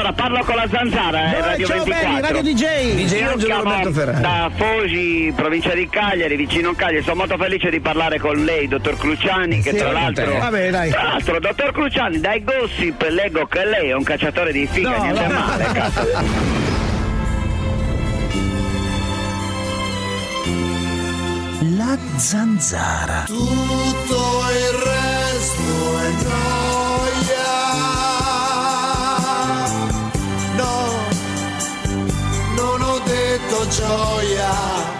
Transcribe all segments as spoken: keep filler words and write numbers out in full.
Allora parlo con la Zanzara, eh, Radio ciao ventiquattro. belli, Radio D J. D J Io Angelo chiamo Roberto Ferrari. Da Fogi, provincia di Cagliari, vicino a Cagliari. Sono molto felice di parlare con lei, dottor Cruciani, che Sì, tra l'altro. Vabbè, dai. Tra l'altro, dottor Cruciani, dai gossip leggo che lei è un cacciatore di figa, No, niente no. male, cazzo. La Zanzara. Tutto il resto è noia. No, non ho detto gioia.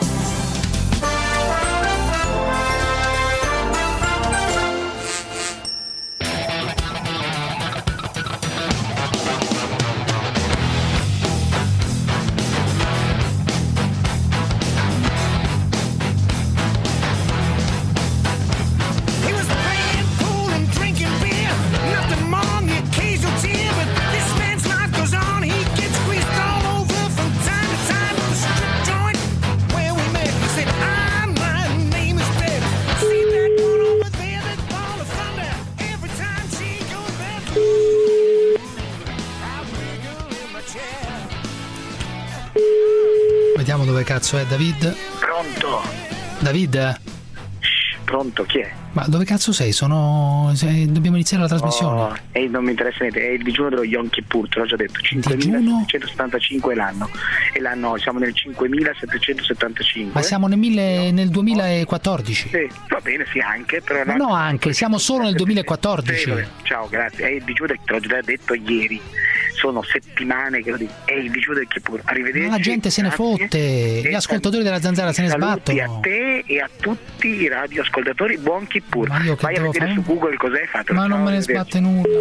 Vediamo dove cazzo è David. Pronto? David? Pronto, chi è? Ma dove cazzo sei? Sono. sei- Dobbiamo iniziare la trasmissione. Oh, e non mi interessa niente, è il digiuno dello Yom Kippur, te l'ho già detto, cinquemilasettecentosettantacinque è l'anno. E l'anno, siamo nel cinquemilasettecentosettantacinque. Ma siamo nel, mille, nel duemilaquattordici. Sì, va bene, sì, anche, però. Ma no, anche, siamo solo nel Sì, duemilaquattordici. vabbè, ciao, grazie. È il digiuno, te l'ho già detto ieri. Sono settimane che lo dico. È il digiuno del Kippur. Arrivederci. Ma la gente se ne grazie. fotte, E gli ascoltatori della Zanzara se ne saluti sbattono. a te e a tutti i radioascoltatori. Buon Kippur. Ma io che Vai a devo vedere fare? su Google cos'è fatto. Ma non me ne sbatte nulla.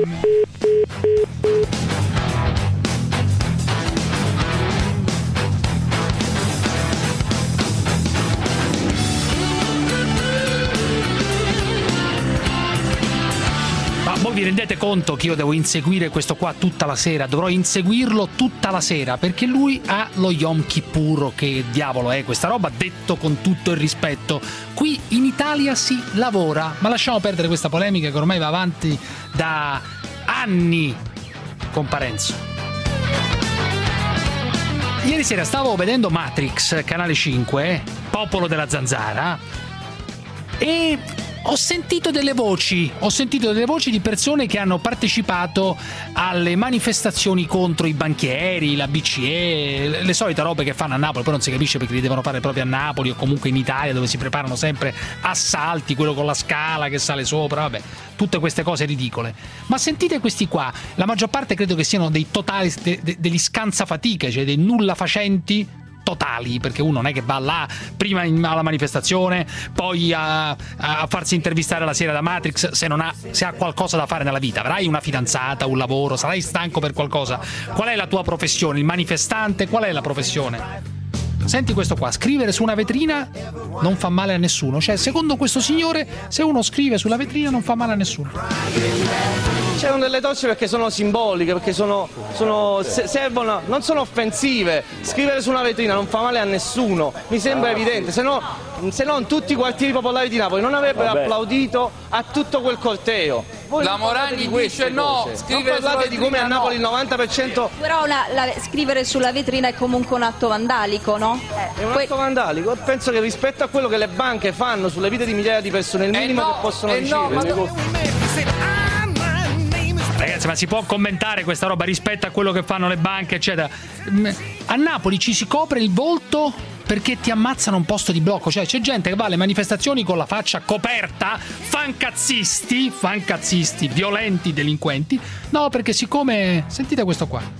Ma voi vi rendete conto che io devo inseguire questo qua tutta la sera? Dovrò inseguirlo tutta la sera perché lui ha lo Yom Kippur. Che diavolo è questa roba, detto con tutto il rispetto. Qui in Italia si lavora, ma lasciamo perdere questa polemica che ormai va avanti da anni con Parenzo. Ieri sera stavo vedendo Matrix, canale cinque, Popolo della Zanzara, e ho sentito delle voci, ho sentito delle voci di persone che hanno partecipato alle manifestazioni contro i banchieri, la B C E, le solite robe che fanno a Napoli, poi non si capisce perché li devono fare proprio a Napoli o comunque in Italia dove si preparano sempre assalti, quello con la scala che sale sopra, vabbè, tutte queste cose ridicole. Ma sentite questi qua, la maggior parte credo che siano dei totali, de, de, degli scansafatiche, cioè dei nulla facenti totali, perché uno non è che va là prima in, alla manifestazione, poi a, a farsi intervistare la sera da Matrix se non ha, se ha qualcosa da fare nella vita. Avrai una fidanzata, un lavoro, sarai stanco per qualcosa. Qual è la tua professione? Il manifestante? Qual è la professione? Senti questo qua, scrivere su una vetrina non fa male a nessuno, cioè secondo questo signore se uno scrive sulla vetrina non fa male a nessuno. C'erano delle torce perché sono simboliche, perché sono, sono se, servono, non sono offensive. Scrivere su una vetrina non fa male a nessuno, mi sembra evidente, se no, se non tutti i quartieri popolari di Napoli non avrebbero Vabbè. applaudito a tutto quel corteo. Voi La non parlate Moragni di queste dice no, cose. scrivere non parlate sulla di come a vetrina Napoli no. il novanta per cento Però la, la, scrivere sulla vetrina è comunque un atto vandalico, no? è un atto vandalico. Penso che rispetto a quello che le banche fanno sulle vite di migliaia di persone, il Eh minimo no, che possono eh no, ricevere. ma Ragazzi, ma si può commentare questa roba rispetto a quello che fanno le banche, eccetera? A Napoli ci si copre il volto perché ti ammazzano un posto di blocco, cioè c'è gente che va alle manifestazioni con la faccia coperta, fancazzisti, fancazzisti, violenti, delinquenti. No, perché siccome, sentite questo qua.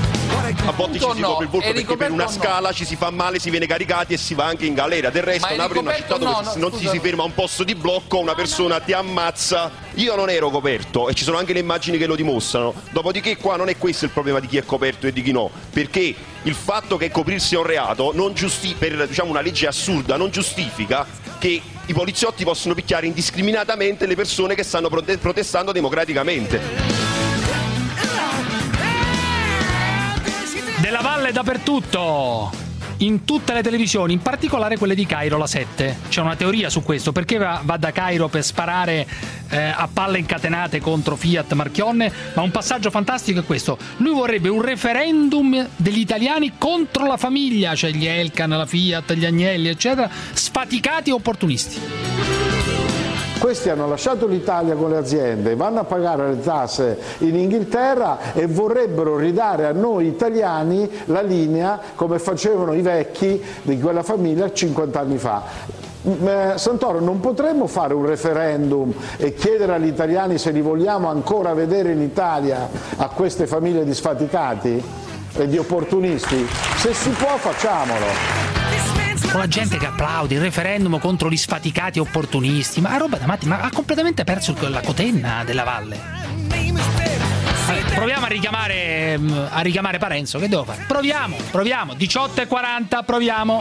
A volte ci si no, copre il volto è perché per una ricoperto no. scala ci si fa male, si viene caricati e si va anche in galera. Del resto Ma è Napoli è una città ricoperto? dove No, se no, non ti scusa. si ferma a un posto di blocco, una persona ti ammazza. Io non ero coperto e ci sono anche le immagini che lo dimostrano. Dopodiché qua non è questo il problema di chi è coperto e di chi no, perché il fatto che coprirsi è un reato non giusti- per diciamo una legge assurda non giustifica che i poliziotti possono picchiare indiscriminatamente le persone che stanno prote- protestando democraticamente. Della Valle dappertutto. in tutte le televisioni, in particolare quelle di Cairo, la sette. C'è una teoria su questo, perché va, va da Cairo per sparare eh, a palle incatenate contro Fiat Marchionne, ma un passaggio fantastico è questo: lui vorrebbe un referendum degli italiani contro la famiglia, cioè gli Elkann, la Fiat, gli Agnelli eccetera, sfaticati e opportunisti. Questi hanno lasciato l'Italia con le aziende, vanno a pagare le tasse in Inghilterra e vorrebbero ridare a noi italiani la linea come facevano i vecchi di quella famiglia cinquanta anni fa. Santoro, non potremmo fare un referendum e chiedere agli italiani se li vogliamo ancora vedere in Italia, a queste famiglie di sfaticati e di opportunisti? Se si può, facciamolo. Con la gente che applaude il referendum contro gli sfaticati opportunisti, ma roba da matti, ma ha completamente perso la cotenna della valle. Vabbè, proviamo a richiamare a richiamare Parenzo, che devo fare? Proviamo, proviamo, diciotto e quaranta, proviamo.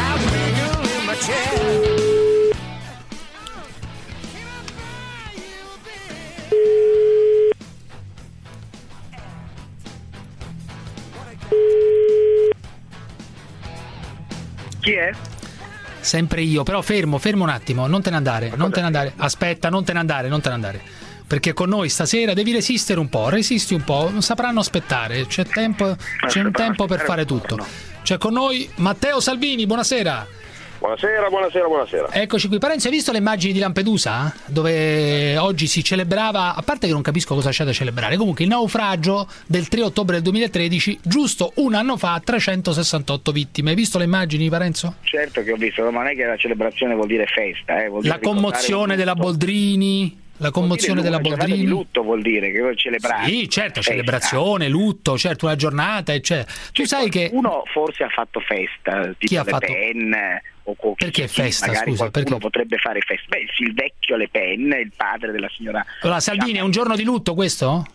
Chi è? Sempre io, però fermo, fermo un attimo, non te ne andare, non te ne andare. Aspetta, non te ne andare, non te ne andare. Perché con noi stasera devi resistere un po', resisti un po', sapranno aspettare, c'è tempo, c'è un tempo per fare tutto. C'è con noi Matteo Salvini, buonasera. Buonasera, buonasera, buonasera. Eccoci qui. Parenzo, hai visto le immagini di Lampedusa? Dove oggi si celebrava, a parte che non capisco cosa c'è da celebrare, comunque il naufragio del tre ottobre del duemilatredici, giusto un anno fa, trecentosessantotto vittime. Hai visto le immagini, Parenzo? Certo che ho visto, ma non è che la celebrazione vuol dire festa. Eh, vuol dire la commozione della Boldrini... La commozione della Boldrini. Di lutto vuol dire che vuoi celebrare. Sì, certo, festa. Celebrazione, lutto, certo, una giornata, eccetera. Tu cioè, sai che uno forse ha fatto festa, tipo chi ha Le fatto? Pen, o co- perché chi, festa, magari scusa, qualcuno perché? potrebbe fare festa. Beh, il vecchio Le Pen, il padre della signora. Allora, Salvini, è un giorno di lutto questo?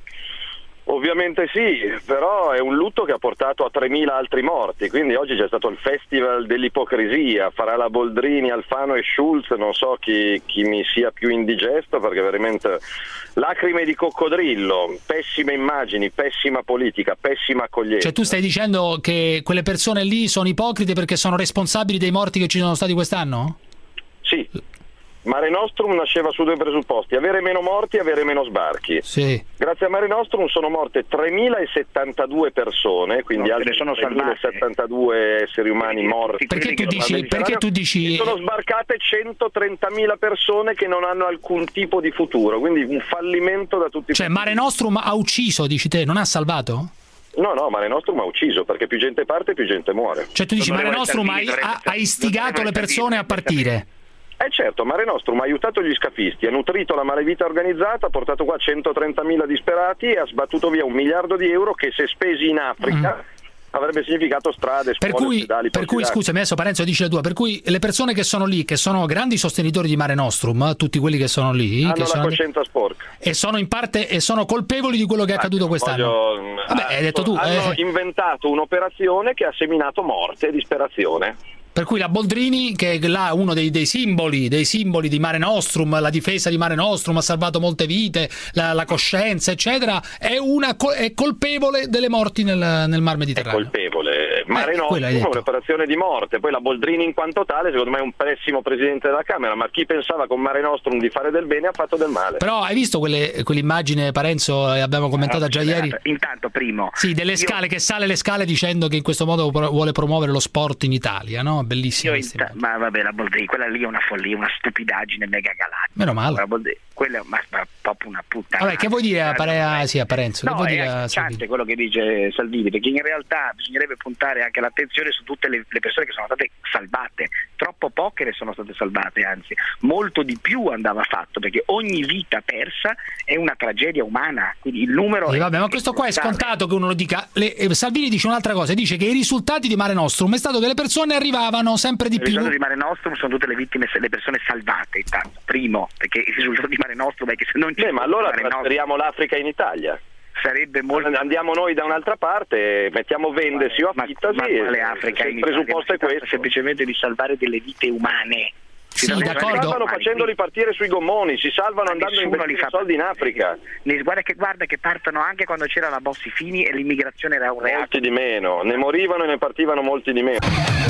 Ovviamente sì, però è un lutto che ha portato a tremila altri morti, quindi oggi c'è stato il festival dell'ipocrisia, farà la Boldrini, Alfano e Schulz, non so chi, chi mi sia più indigesto, perché veramente lacrime di coccodrillo, pessime immagini, pessima politica, pessima accoglienza. Cioè tu stai dicendo che quelle persone lì sono ipocrite perché sono responsabili dei morti che ci sono stati quest'anno? Sì. Mare Nostrum nasceva su due presupposti: avere meno morti e avere meno sbarchi. Sì. Grazie a Mare Nostrum sono morte tremilasettantadue persone, quindi no, altri sono tremilasettantadue esseri umani morti. Perché tu dici, perché tu dici... sono sbarcate centotrentamila persone che non hanno alcun tipo di futuro, quindi un fallimento da tutti i Cioè punti. Mare Nostrum ha ucciso, dici te, non ha salvato? No, no, Mare Nostrum ha ucciso, perché più gente parte più gente muore. Cioè tu dici Mare Nostrum ha, ha, ha istigato le persone a partire? Eh certo, Mare Nostrum ha aiutato gli scafisti, ha nutrito la malevita organizzata, ha portato qua centotrentamila disperati e ha sbattuto via un miliardo di euro che, se spesi in Africa, mm. avrebbe significato strade, scuole, per cui, ospedali, per cui scusami, adesso Parenzo dice la tua, per cui le persone che sono lì, che sono grandi sostenitori di Mare Nostrum, tutti quelli che sono lì, hanno che la sono coscienza lì, sporca e sono in parte e sono colpevoli di quello che è accaduto quest'anno. Voglio, Vabbè, hai detto tu, hanno eh. inventato un'operazione che ha seminato morte e disperazione. Per cui la Boldrini, che è là uno dei, dei simboli dei simboli di Mare Nostrum, la difesa di Mare Nostrum, ha salvato molte vite, la, la coscienza, eccetera, è una è colpevole delle morti nel, nel Mar Mediterraneo. È colpevole. Mare eh, Nostrum è un'operazione di morte. Poi la Boldrini, in quanto tale, secondo me è un pessimo presidente della Camera, ma chi pensava con Mare Nostrum di fare del bene ha fatto del male. Però hai visto quelle, quell'immagine, Parenzo, abbiamo commentato già ieri? Intanto, primo. Sì, delle scale, io... che sale le scale dicendo che in questo modo vuole promuovere lo sport in Italia, no? Bellissimo. Inta- ma vabbè, la Boldrini, quella lì è una follia, una stupidaggine mega galattica. Meno male. La Boldrini, quella è ma, ma, proprio una puttana. Vabbè, che vuoi dire a, Pare- a, sì, a Parenzo? No, che vuoi è dire a agghiacciante quello che dice Salvini, perché in realtà bisognerebbe puntare anche l'attenzione su tutte le, le persone che sono state salvate. Troppo poche ne sono state salvate, anzi, molto di più andava fatto, perché ogni vita persa è una tragedia umana. Quindi il numero. Eh, vabbè, ma questo qua è scontato che uno lo dica. Le, eh, Salvini dice un'altra cosa, dice che i risultati di Mare Nostrum è stato che le persone arrivavano sempre di il più. Il risultato di Mare Nostrum sono tutte le vittime, le persone salvate, intanto. Primo, perché il risultato di Mare Nostrum è che se non c'è. Beh, ma allora trasferiamo l'Africa in Italia. Sarebbe molto. Andiamo noi da un'altra parte, mettiamo Vendesi o Affittasi, ma, ma, ma le Africa il presupposto è questo, semplicemente di salvare delle vite umane. Sì, d'accordo. Si salvano facendoli partire sui gommoni, si salvano andando a investire soldi in Africa. Guarda che, guarda che partono anche quando c'era la Bossi-Fini e l'immigrazione era un reato. Molti di meno, ne morivano e ne partivano molti di meno.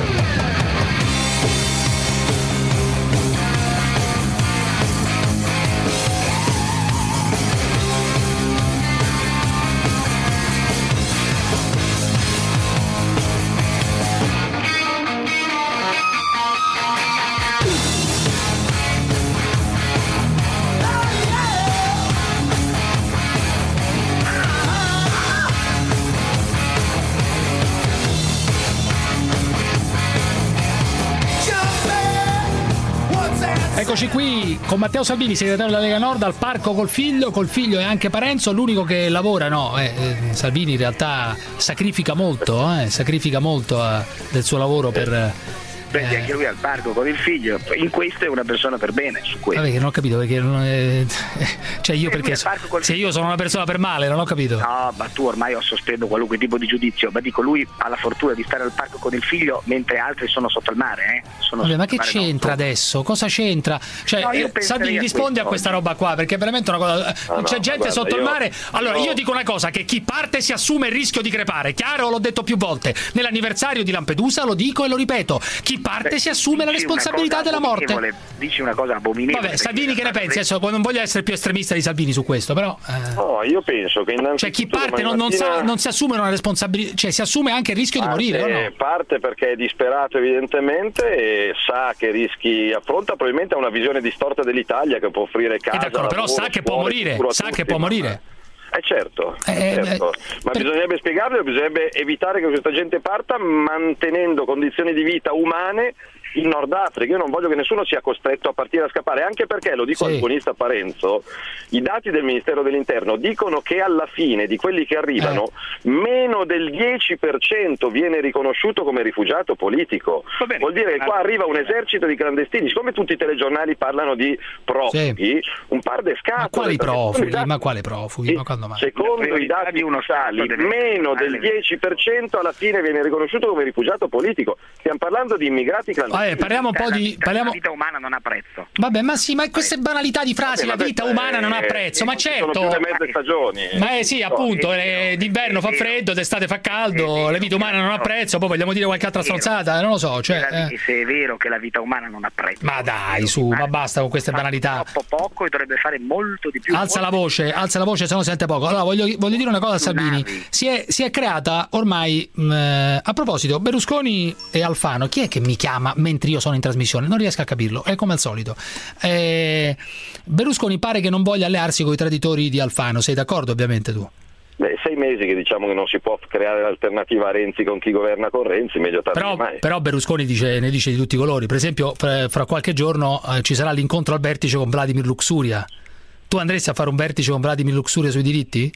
Eccoci qui con Matteo Salvini, segretario della Lega Nord, al parco col figlio, col figlio e anche Parenzo, l'unico che lavora, no, eh, eh, Salvini in realtà sacrifica molto, eh, sacrifica molto eh, del suo lavoro per... Prendi anche lui al parco con il figlio, in questo è una persona per bene, su questo. Vabbè, che non ho capito perché non è... cioè io perché so... se io sono una persona per male, non ho capito. No, ma tu ormai ho sospendo qualunque tipo di giudizio, ma dico lui ha la fortuna di stare al parco con il figlio mentre altri sono sotto il mare, eh. Sono Vabbè, ma che mare c'entra nostro. Adesso? Cosa c'entra? Cioè, no, eh, Salvini rispondi a questa roba qua, perché è veramente una cosa. Ah, c'è no, gente guarda, sotto io... il mare. Allora, io... io dico una cosa: che chi parte si assume il rischio di crepare. Chiaro, l'ho detto più volte. Nell'anniversario di Lampedusa lo dico e lo ripeto. Chi parte Beh, si assume la responsabilità della morte. Dici una cosa abominevole. Vabbè, Salvini che ne pensi? Adesso non voglio essere più estremista di Salvini su questo, però. Eh... No, io penso che innanzitutto. Cioè, chi parte non, non, mattina... sa, non si assume una responsabilità, cioè si assume anche il rischio parte, di morire, o no? Parte perché è disperato evidentemente e sa che rischi affronta, probabilmente ha una visione distorta dell'Italia che può offrire casa. Eh, d'accordo, però lavoro, sa che può scuole, morire, sa tutti, che può ma... morire. Eh certo, eh, certo. Eh, ma per... bisognerebbe spiegarlo, bisognerebbe evitare che questa gente parta mantenendo condizioni di vita umane in Nord Africa. Io non voglio che nessuno sia costretto a partire a scappare, anche perché, lo dico sì. al buonista Parenzo, i dati del Ministero dell'Interno dicono che alla fine di quelli che arrivano eh. meno del dieci per cento viene riconosciuto come rifugiato politico. Bene, vuol dire che qua arriva un esercito di clandestini. Siccome tutti i telegiornali parlano di profughi, sì. un par de scatole. Ma quali profughi? Dati... Ma quale profughi? Ma quando mai? Secondo i dati ufficiali, meno del dieci per cento alla fine viene riconosciuto come rifugiato politico. Stiamo parlando di immigrati clandestini. Eh, parliamo un po' la, di parliamo... la vita umana non ha prezzo. Vabbè, ma sì, ma queste banalità di frasi, vabbè, la vita vabbè, umana non ha prezzo, eh, ma certo. Sono più le mezze stagioni. Ma eh sì, appunto, eh, d'inverno fa freddo, d'estate fa caldo, la vita umana non ha prezzo, poi vogliamo dire qualche altra stronzata, non lo so, cioè, eh. Se è vero che la vita umana non ha prezzo. Ma dai, su, ma basta con queste banalità. Troppo poco e dovrebbe fare molto di più. Alza la voce, alza la voce, se no sente poco. Allora, voglio, voglio dire una cosa a Salvini. Si è, si è creata ormai mh, a proposito, Berlusconi e Alfano, chi è che mi chiama mentre io sono in trasmissione? Non riesco a capirlo, è come al solito. Eh, Berlusconi pare che non voglia allearsi con i traditori di Alfano, sei d'accordo ovviamente tu? Beh, sei mesi che diciamo che non si può creare l'alternativa a Renzi con chi governa con Renzi, meglio tardi però, mai. Però Berlusconi dice, ne dice di tutti i colori. Per esempio, fra, fra qualche giorno eh, ci sarà l'incontro al vertice con Vladimir Luxuria. Tu andresti a fare un vertice con Vladimir Luxuria sui diritti?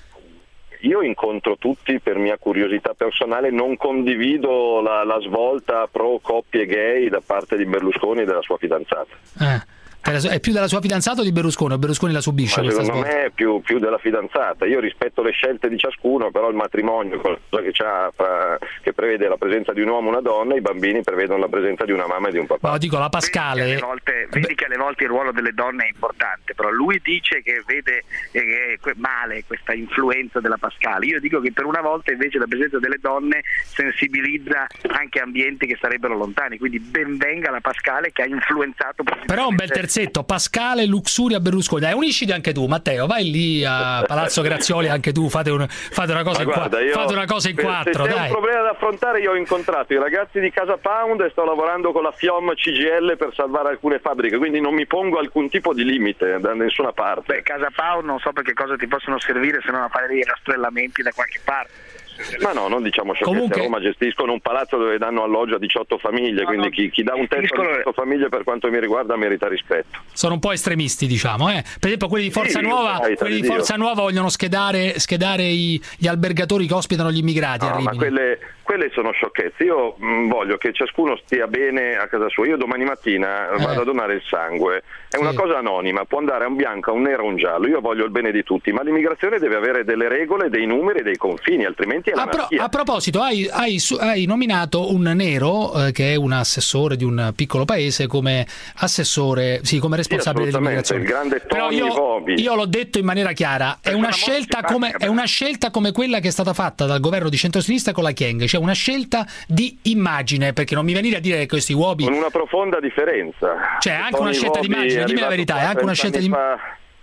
Io incontro tutti per mia curiosità personale, non condivido la, la svolta pro coppie gay da parte di Berlusconi e della sua fidanzata. Eh. È più della sua fidanzata o di Berlusconi? O Berlusconi la subisce? Ma secondo questa me è più, più della fidanzata. Io rispetto le scelte di ciascuno, però il matrimonio, qualcosa che, c'ha fra, che prevede la presenza di un uomo e una donna, i bambini prevedono la presenza di una mamma e di un papà. Ma dico, la Pascale... Vedi che, volte, vedi che alle volte il ruolo delle donne è importante, però lui dice che vede eh, male questa influenza della Pascale. Io dico che per una volta invece la presenza delle donne sensibilizza anche ambienti che sarebbero lontani, quindi ben venga la Pascale che ha influenzato positivamente. Però un bel terzetto, Pascale, Luxuria, Berlusconi. Dai, unisciti anche tu, Matteo, vai lì a Palazzo Grazioli anche tu, fate, un, fate una cosa, guarda, in, qua, fate una cosa in per, quattro. Se c'è dai. un problema da affrontare, io ho incontrato i ragazzi di Casa Pound e sto lavorando con la FIOM C G I L per salvare alcune fabbriche, quindi non mi pongo alcun tipo di limite da nessuna parte. Beh, Casa Pound non so per che cosa ti possono servire se non a fare dei rastrellamenti da qualche parte. Ma no, non diciamo sciocchezze. Comunque... a Roma gestiscono un palazzo dove danno alloggio a diciotto famiglie, no, quindi no, chi, chi dà un tetto a diciotto famiglie per quanto mi riguarda merita rispetto. Sono un po' estremisti, diciamo, eh. Per esempio quelli di Forza sì, Nuova, quelli di Forza Nuova vogliono schedare, schedare i, gli albergatori che ospitano gli immigrati no, a Rimini. Ma quelle, quelle sono sciocchezze. Io mh, voglio che ciascuno stia bene a casa sua. Io domani mattina eh. vado a donare il sangue, è sì. una cosa anonima, può andare a un bianco, a un nero, a un giallo. Io voglio il bene di tutti, ma l'immigrazione deve avere delle regole, dei numeri e dei confini, altrimenti è a, pro- l'anarchia. a proposito, hai, hai, hai nominato un nero eh, che è un assessore di un piccolo paese come assessore, sì, come responsabile sì, dell'immigrazione. Il grande Tony Però io, Vobi. io l'ho detto in maniera chiara, è una, scelta come, è una scelta come quella che è stata fatta dal governo di centrosinistra con la Kyenge, cioè una scelta di immagine, perché non mi venire a dire che questi uomini... Con una profonda differenza. Cioè anche Tony una scelta Vobi di immagine, dimmi la arrivato verità, è anche una scelta di fa...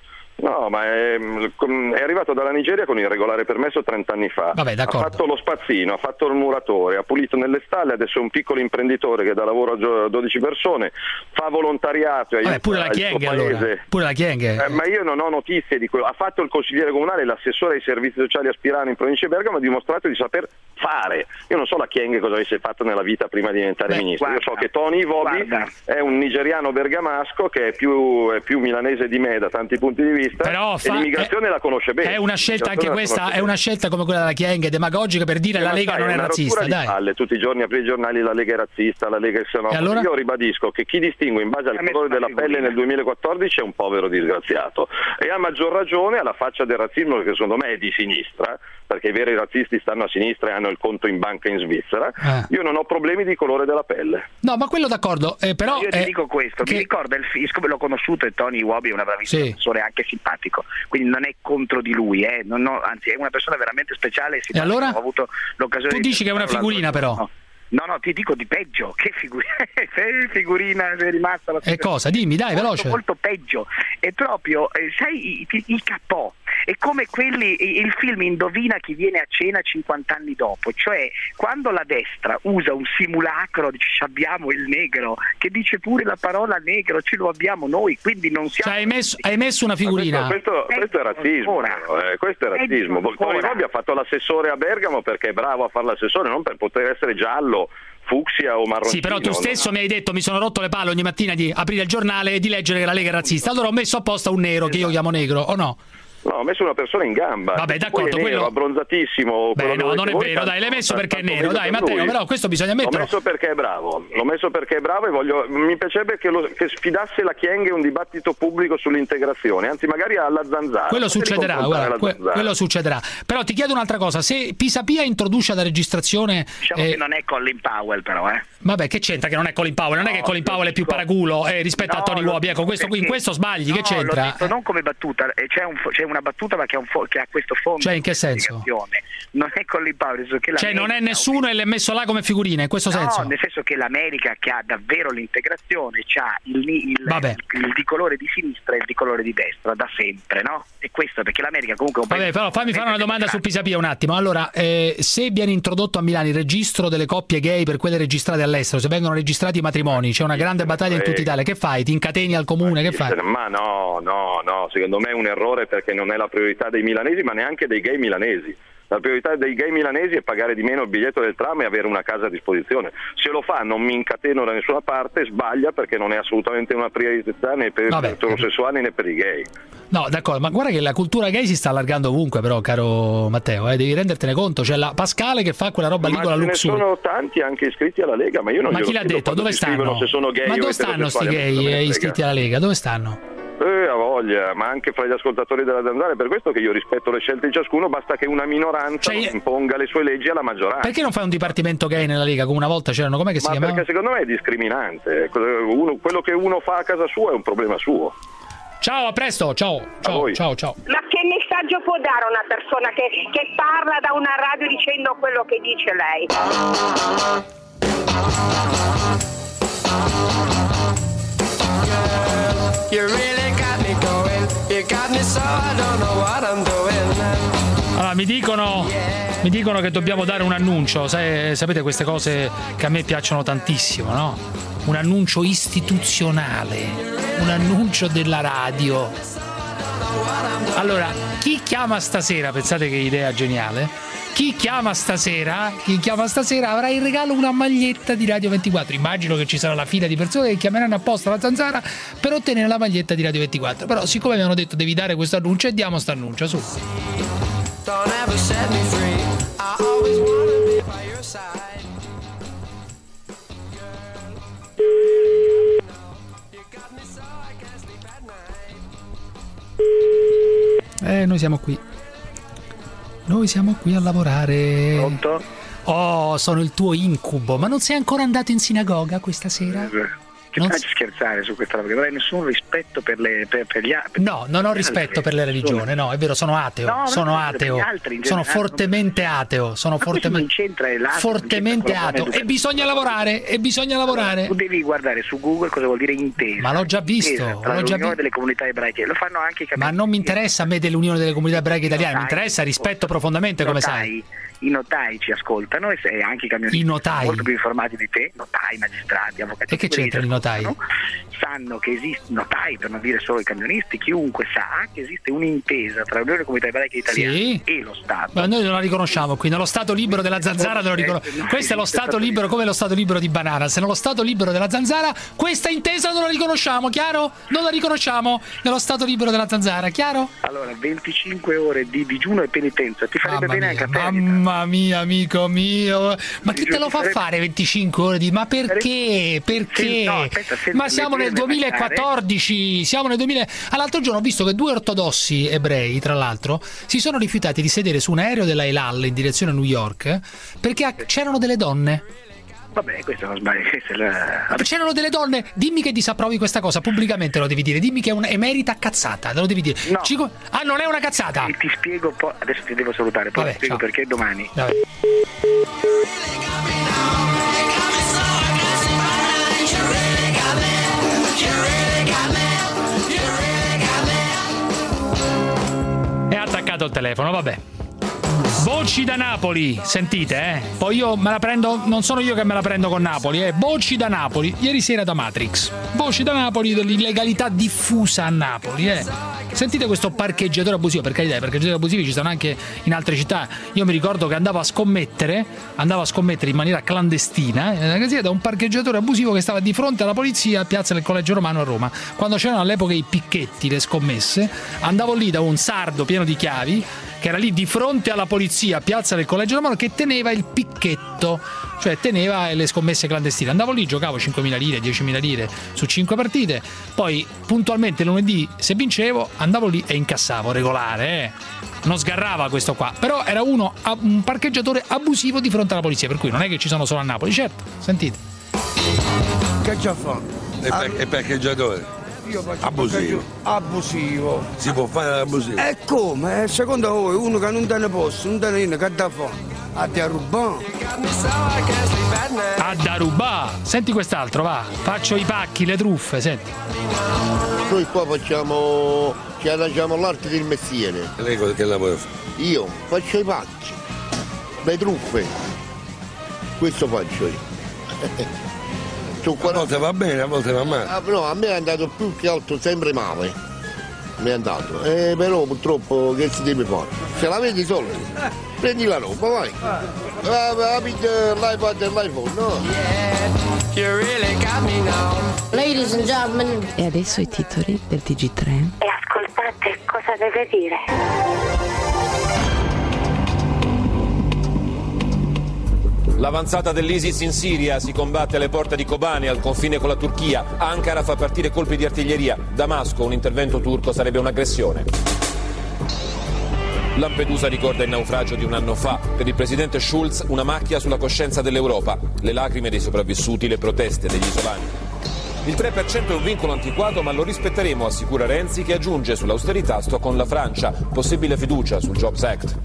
No, ma è, è arrivato dalla Nigeria con il regolare permesso trent'anni fa. Vabbè, ha fatto lo spazzino, ha fatto il muratore, ha pulito nelle stalle, adesso è un piccolo imprenditore che dà lavoro a dodici persone, fa volontariato. Vabbè, pure la Kyenge allora. Pure la Kyenge. Eh, ma io non ho notizie di quello. Ha fatto il consigliere comunale, l'assessore ai servizi sociali a Spirano in provincia di Bergamo, ha dimostrato di saper fare. Io non so la Kyenge cosa avesse fatto nella vita prima di diventare Beh, ministro. guarda, io so che Tony Vobi guarda. è un nigeriano bergamasco che è più, è più milanese di me da tanti punti di vista. Però fa, e l'immigrazione è, la conosce bene. È una scelta anche questa, è una scelta come quella della Kyenge, demagogica per dire eh, la Lega sai, non è, è razzista. Di dai. palle, tutti i giorni aprire i giornali, la Lega è razzista, la Lega è xenofoba. Allora? Io ribadisco che chi distingue in base al colore della pelle nel duemilaquattordici è un povero disgraziato. E a maggior ragione alla faccia del razzismo, che secondo me è di sinistra, perché i veri razzisti stanno a sinistra e hanno il conto in banca in Svizzera. Eh. Io non ho problemi di colore della pelle. No, ma quello d'accordo, eh, però... Io ti eh, dico questo, che... mi ricorda il film, siccome l'ho conosciuto e Tony Vobi è una bravissima sì. persona, è anche simpatico, quindi non è contro di lui, eh, non, no, anzi è una persona veramente speciale e E allora? Ho avuto l'occasione tu di dici che è una figurina però? No. No, no, ti dico di peggio, che figurina, sei figurina, sei rimasta la E cosa? Dimmi, dai, molto, veloce. Molto peggio, è proprio, eh, sai, i, i capò, è come quelli, il film Indovina chi viene a cena cinquanta anni dopo, cioè quando la destra usa un simulacro, dice abbiamo il negro, che dice pure la parola negro, ce lo abbiamo noi, quindi non siamo... Cioè hai messo, hai messo una figurina. Questo, questo, questo è razzismo, eh, questo è razzismo. Tony Vobi ha fatto l'assessore a Bergamo perché è bravo a fare l'assessore, non per poter essere giallo, fucsia o marroncino. Sì, però tu stesso no? mi hai detto, mi sono rotto le palle ogni mattina di aprire il giornale e di leggere che la Lega è razzista, allora ho messo apposta un nero che io chiamo negro, o no? No, ho messo una persona in gamba. Vabbè, d'accordo, poi è nero, quello... abbronzatissimo. Beh, no, non è vero, dai, l'hai messo perché è nero, dai, Matteo, però questo bisogna metterlo. L'ho messo perché è bravo, l'ho messo perché è bravo e voglio... mi piacerebbe che, lo... che sfidasse la Kyenge un dibattito pubblico sull'integrazione, anzi magari alla Zanzara. Quello succederà, guarda, que- Zanzara. quello succederà. Però ti chiedo un'altra cosa, se Pisapia introduce la registrazione... Diciamo eh... che non è Colin Powell però, eh. Vabbè, che c'entra che non è Colin Powell? Non no, è che Colin Powell è più paraculo eh, rispetto no, a Tony Vobi, ecco, questo, in questo sbagli, no, che c'entra? L'ho detto non come battuta, c'è, un, c'è una battuta ma che ha, un, che ha questo fondo. Cioè in che senso? Non è Colin Powell, che cioè non è nessuno e l'è messo là come figurina, in questo no, senso? No, nel senso che l'America che ha davvero l'integrazione c'ha il, il, il, il di colore di sinistra e il di colore di destra da sempre, no? E questo perché l'America comunque è un Vabbè, però fammi fare una domanda su Pisapia un attimo. Allora, eh, se viene introdotto a Milano il registro delle coppie gay per quelle registrate all'estero, se vengono registrati i matrimoni, c'è una grande battaglia in tutta Italia, che fai? Ti incateni al comune, che fai? Ma no, no, no, secondo me è un errore perché non è la priorità dei milanesi, ma neanche dei gay milanesi. La priorità dei gay milanesi è pagare di meno il biglietto del tram e avere una casa a disposizione. Se lo fa non mi incateno da nessuna parte, sbaglia perché non è assolutamente una priorità né per Vabbè. gli eterosessuali né per i gay. No, d'accordo, ma guarda che la cultura gay si sta allargando ovunque però, caro Matteo, eh, devi rendertene conto. C'è la Pascale che fa quella roba lì ma con la ce ne Luxur. sono tanti anche iscritti alla Lega, ma io non Ma glielo chi l'ha chiedo detto? Dove quando si stanno? se sono gay Ma o dove stanno sti eterosessuali, gay a me eh, iscritti alla Lega? Dove stanno? Eh, a voglia, ma anche fra gli ascoltatori della Zanzara, è per questo che io rispetto le scelte di ciascuno, basta che una minoranza Cioè, imponga le sue leggi alla maggioranza. Perché non fai un dipartimento gay nella Lega come una volta c'erano? Com'è che si Ma chiamava? perché secondo me è discriminante. Uno, quello che uno fa a casa sua è un problema suo. Ciao, a presto, ciao, ciao, ciao, ciao. Ma che messaggio può dare una persona che, che parla da una radio dicendo quello che dice lei? You really got me going. You got me so I don't know what I'm doing. Allora, mi dicono, mi dicono che dobbiamo dare un annuncio. Sai, sapete queste cose che a me piacciono tantissimo, no? Un annuncio istituzionale, un annuncio della radio. Allora, chi chiama stasera, pensate che idea geniale? Chi chiama stasera, chi chiama stasera avrà in regalo una maglietta di Radio ventiquattro. Immagino che ci sarà la fila di persone che chiameranno apposta la Zanzara per ottenere la maglietta di Radio ventiquattro. Però siccome mi hanno detto devi dare questo annuncio, e diamo sto annuncio, su. Eh, noi siamo qui. Noi siamo qui a lavorare. Pronto? Oh, sono il tuo incubo. Ma non sei ancora andato in sinagoga questa sera? Che non faccio scherzare su questa roba, che non hai nessun rispetto per, le, per, per gli altri. No, non ho rispetto per le religioni, no, è vero, sono ateo, no, sono no, ateo, altri, sono generale, fortemente ateo, sono fortemente, fortemente ateo e bisogna lavorare, e bisogna lavorare. Allora, tu devi guardare su Google cosa vuol dire intesa. Ma l'ho già visto, intesa tra l'ho già l'Unione vi- delle comunità ebraiche, lo fanno anche i Ma non mi interessa a me dell'Unione delle Comunità Ebraiche Italiane, mi interessa, rispetto profondamente, come sai. I notai ci ascoltano e anche i camionisti I notai. molto più informati di te, notai, magistrati, avvocati. E che c'entrano i notai? Sanno che esiste, notai per non dire solo i camionisti, chiunque sa che esiste un'intesa tra l'Unione delle Comunità Ebraiche Italiane Sì. e lo Stato. Ma noi non la riconosciamo qui, nello Stato libero della Zanzara non lo riconosciamo. Questo è lo Stato libero come lo Stato libero di Banana. Se nello Stato libero della Zanzara questa intesa non la riconosciamo, chiaro? Non la riconosciamo nello Stato libero della Zanzara, chiaro? Allora, venticinque ore di digiuno e penitenza ti farebbe Mamma bene mia, anche a te. mamma mia, amico mio. Ma chi te lo fa sarebbe- fare venticinque ore di... Ma perché? Perché? No, aspetta, senza Ma siamo nel leggere le duemilaquattordici, siamo nel duemila... All'altro giorno ho visto che due ortodossi ebrei, tra l'altro, si sono rifiutati di sedere su un aereo della El Al in direzione New York perché c'erano delle donne. Vabbè, questo non sbaglio. questa è la- C'erano delle donne, dimmi che disapprovi questa cosa, pubblicamente lo devi dire, dimmi che è una emerita cazzata, lo devi dire. No. Ci co- ah, non è una cazzata? Ti, ti spiego poi, adesso ti devo salutare, poi Vabbè, ti spiego ciao. perché domani. Vabbè. È attaccato il telefono, vabbè. Voci da Napoli, sentite, eh. Poi io me la prendo, non sono io che me la prendo con Napoli, eh. Voci da Napoli, ieri sera da Matrix. Voci da Napoli dell'illegalità diffusa a Napoli, eh. Sentite questo parcheggiatore abusivo, per carità, i parcheggiatori abusivi ci sono anche in altre città. Io mi ricordo che andavo a scommettere, andavo a scommettere in maniera clandestina, eh, da un parcheggiatore abusivo che stava di fronte alla polizia a Piazza del Collegio Romano a Roma. Quando c'erano all'epoca i picchetti, le scommesse, andavo lì da un sardo pieno di chiavi, che era lì di fronte alla polizia a Piazza del Collegio Romano, che teneva il picchetto, cioè teneva le scommesse clandestine. Andavo lì, giocavo cinquemila lire, diecimila lire su cinque partite, poi puntualmente lunedì se vincevo andavo lì e incassavo, regolare, eh. Non sgarrava questo qua, però era uno, un parcheggiatore abusivo di fronte alla polizia, per cui non è che ci sono solo a Napoli, certo, sentite. Che già fa? E per, e parcheggiatore? Io faccio Abusivo. abusivo. Si può fare abusivo? E come? Eh, secondo voi uno che non te ne posso, non te ne viene, che da fa? A te a rubare? A da rubà, senti quest'altro, va, faccio i pacchi, le truffe, senti. Noi qua facciamo, ci adagiamo l'arte del mestiere. Lei che lavoro fa? Io faccio i pacchi, le truffe, questo faccio io. A volte va bene, a volte va male. Ah, no, a me è andato più che altro sempre male. Mi è andato. Eh, però purtroppo che si deve fare? Se la vedi i soldi, prendi la roba, vai. Ah, l'iPad e l'iPhone, no? Ladies and gentlemen. E adesso i titoli del T G tre. E ascoltate cosa deve dire. L'avanzata dell'ISIS in Siria si combatte alle porte di Kobane, al confine con la Turchia. Ankara fa partire colpi di artiglieria. Damasco, un intervento turco sarebbe un'aggressione. Lampedusa ricorda il naufragio di un anno fa. Per il presidente Schulz una macchia sulla coscienza dell'Europa. Le lacrime dei sopravvissuti, le proteste degli isolani. Il tre per cento è un vincolo antiquato, ma lo rispetteremo, assicura Renzi, che aggiunge sull'austerità sto con la Francia. Possibile fiducia sul Jobs Act.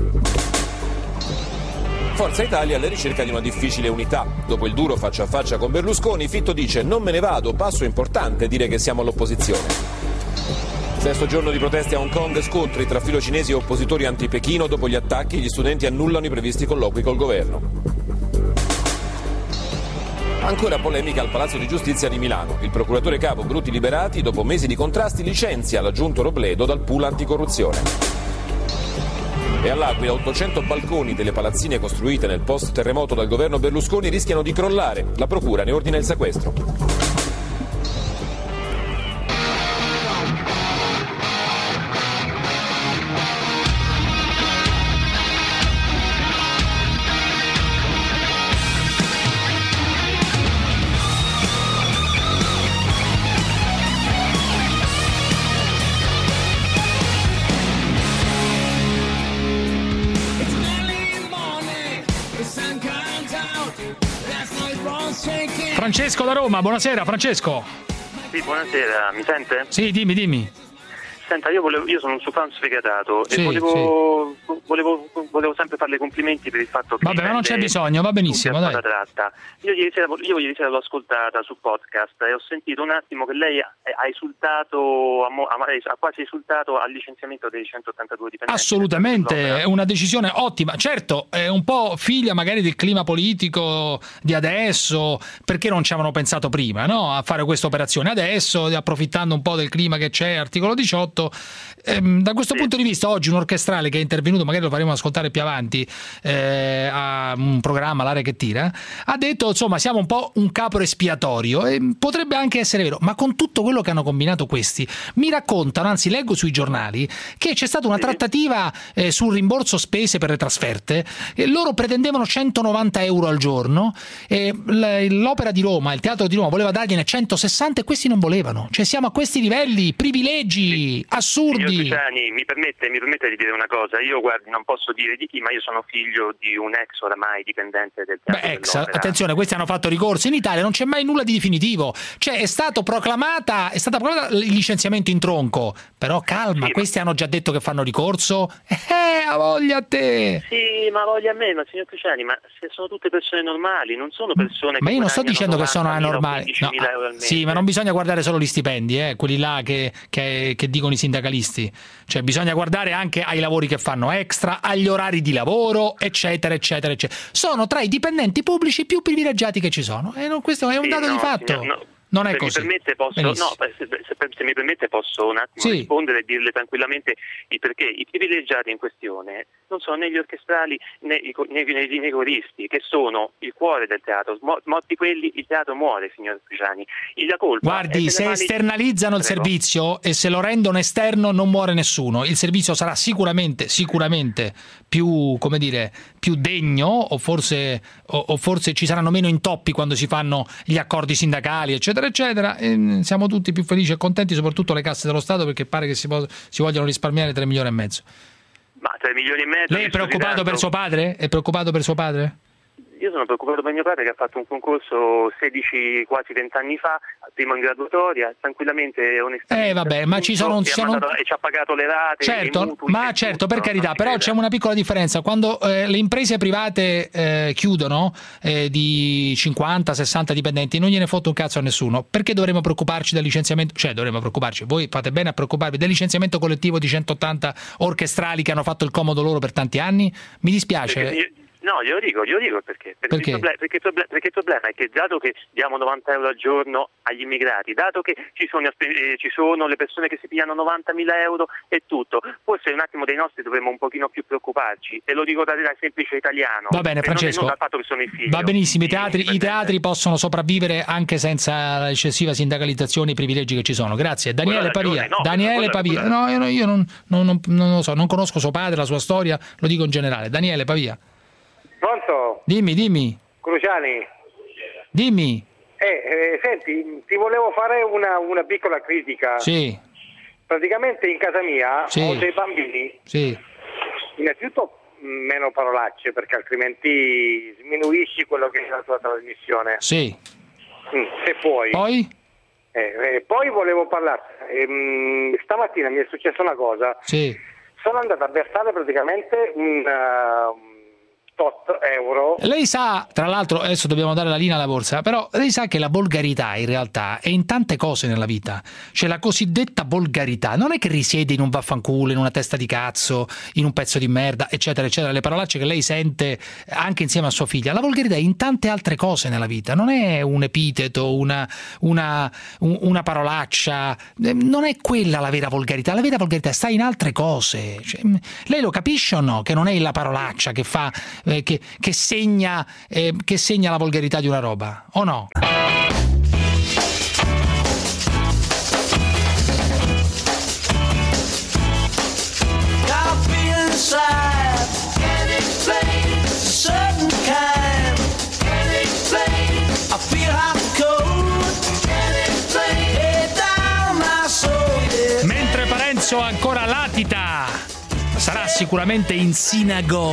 Forza Italia alla ricerca di una difficile unità. Dopo il duro faccia a faccia con Berlusconi, Fitto dice non me ne vado, passo importante dire che siamo all'opposizione. Sesto giorno di proteste a Hong Kong, scontri tra filocinesi e oppositori anti-Pechino. Dopo gli attacchi gli studenti annullano i previsti colloqui col governo. Ancora polemica al Palazzo di Giustizia di Milano. Il procuratore capo Bruti Liberati, dopo mesi di contrasti, licenzia l'aggiunto Robledo dal pool anticorruzione. E all'Aquila ottocento balconi delle palazzine costruite nel post terremoto dal governo Berlusconi rischiano di crollare. La procura ne ordina il sequestro. Francesco da Roma, buonasera Francesco. Sì, buonasera, mi sente? Sì, dimmi, dimmi. Senta, io, volevo, io sono un suo fan sfegatato Sì, e volevo, sì. volevo, volevo sempre farle complimenti per il fatto che... Vabbè, ma non c'è bisogno, va benissimo, dai. Tratta. Io ieri sera, io ieri sera l'ho ascoltata su podcast e ho sentito un attimo che lei ha, ha esultato, ha, ha quasi esultato al licenziamento dei centottantadue dipendenti. Assolutamente, è una decisione ottima. Certo, è un po' figlia magari del clima politico di adesso, perché non ci avevano pensato prima, no? A fare questa operazione adesso, approfittando un po' del clima che c'è, articolo diciotto. Ehm, da questo sì. punto di vista oggi un orchestrale che è intervenuto, magari lo faremo ascoltare più avanti, eh, a un programma L'Area che tira, ha detto insomma siamo un po' un capro espiatorio, e potrebbe anche essere vero, ma con tutto quello che hanno combinato questi, mi raccontano, anzi leggo sui giornali che c'è stata una trattativa eh, sul rimborso spese per le trasferte, e loro pretendevano centonovanta euro al giorno, e l'Opera di Roma, il Teatro di Roma voleva dargliene centosessanta e questi non volevano, cioè siamo a questi livelli, privilegi assurdi. Signor Cruciani, mi permette, mi permette di dire una cosa, io guardi non posso dire di chi, ma io sono figlio di un ex oramai dipendente del Teatro Beh, ex, dell'Opera. attenzione, questi hanno fatto ricorso, in Italia non c'è mai nulla di definitivo, cioè è stato proclamata è stata proclamata il licenziamento in tronco, però calma, sì, questi ma... hanno già detto che fanno ricorso, eh, a voglia a te. Sì, ma voglia a me, ma signor Cruciani, ma se sono tutte persone normali, non sono persone ma che io non sto dicendo che sono anormali, no, sì, ma non bisogna guardare solo gli stipendi, eh, quelli là che, che, che dicono i sindacalisti, cioè bisogna guardare anche ai lavori che fanno extra, agli orari di lavoro, eccetera eccetera eccetera. Sono tra i dipendenti pubblici più privilegiati che ci sono, e non, questo è un sì, dato no, di fatto, signor, no. Non è se così. Mi permette posso, no, se, se, se mi permette posso un attimo sì. rispondere e dirle tranquillamente il perché. I privilegiati in questione non sono né gli orchestrali né i, né, né, né i coristi, che sono il cuore del teatro. Morti quelli, il teatro muore, signor Cruciani. La colpa Guardi, se mali... esternalizzano il Prego. servizio e se lo rendono esterno non muore nessuno. Il servizio sarà sicuramente, sicuramente più, come dire, più degno, o forse, o, o forse ci saranno meno intoppi quando si fanno gli accordi sindacali, eccetera eccetera, e siamo tutti più felici e contenti, soprattutto le casse dello Stato, perché pare che si, po- si vogliono risparmiare tre milioni e mezzo. Ma tre milioni e mezzo? Lei è preoccupato per suo padre? È preoccupato per suo padre? Io sono preoccupato per mio padre, che ha fatto un concorso sedici, quasi venti anni fa, primo in graduatoria, tranquillamente, onestamente. Eh vabbè, ma ci sono... E, sono... mandato, e ci ha pagato le rate, certo, i mutui, ma e certo, tutto, per carità, però creda. c'è una piccola differenza. Quando eh, le imprese private eh, chiudono eh, di cinquanta sessanta dipendenti, non gliene fotte un cazzo a nessuno. Perché dovremmo preoccuparci del licenziamento? Cioè, dovremmo preoccuparci, voi fate bene a preoccuparvi del licenziamento collettivo di centottanta orchestrali che hanno fatto il comodo loro per tanti anni? Mi dispiace. Perché, no, glielo dico, glielo dico perché. Perché, perché? Il problema, perché, il problema, perché il problema è che, dato che diamo novanta euro al giorno agli immigrati, dato che ci sono, eh, ci sono le persone che si pigliano novantamila euro e tutto, forse un attimo dei nostri dovremmo un pochino più preoccuparci, e lo dico da, da semplice italiano. Va bene, Francesco, non, non dal fatto che sono il figlio, va benissimo, i teatri, i i teatri possono sopravvivere anche senza l'eccessiva sindacalizzazione e i privilegi che ci sono. Grazie. Daniele ragione, Pavia. no, Daniele Pavia. No, io, io non, non, non, non lo so, non conosco suo padre, la sua storia, lo dico in generale. Daniele Pavia. Pronto? Dimmi, dimmi. Cruciani. Dimmi. Eh, eh, senti, ti volevo fare una, una piccola critica. Sì. Praticamente in casa mia sì. ho dei bambini. Sì. Innanzitutto meno parolacce, perché altrimenti sminuisci quello che è la tua trasmissione. Sì. Mm, se puoi. Poi? Eh, eh, poi volevo parlare. Eh, stamattina mi è successa una cosa. Sì. Sono andato a versare praticamente un... Uh, tot euro. Lei sa, tra l'altro, adesso dobbiamo dare la linea alla borsa, però lei sa che la volgarità in realtà è in tante cose nella vita. Cioè la cosiddetta volgarità non è che risiede in un vaffanculo, in una testa di cazzo, in un pezzo di merda, eccetera eccetera, le parolacce che lei sente anche insieme a sua figlia. La volgarità è in tante altre cose nella vita, non è un epiteto, una, una, una parolaccia, non è quella la vera volgarità. La vera volgarità sta in altre cose. Cioè, lei lo capisce o no? Che non è la parolaccia che fa Eh, che, che, segna, eh, che segna la volgarità di una roba, o no? Mentre Parenzo ancora latita, sarà sicuramente in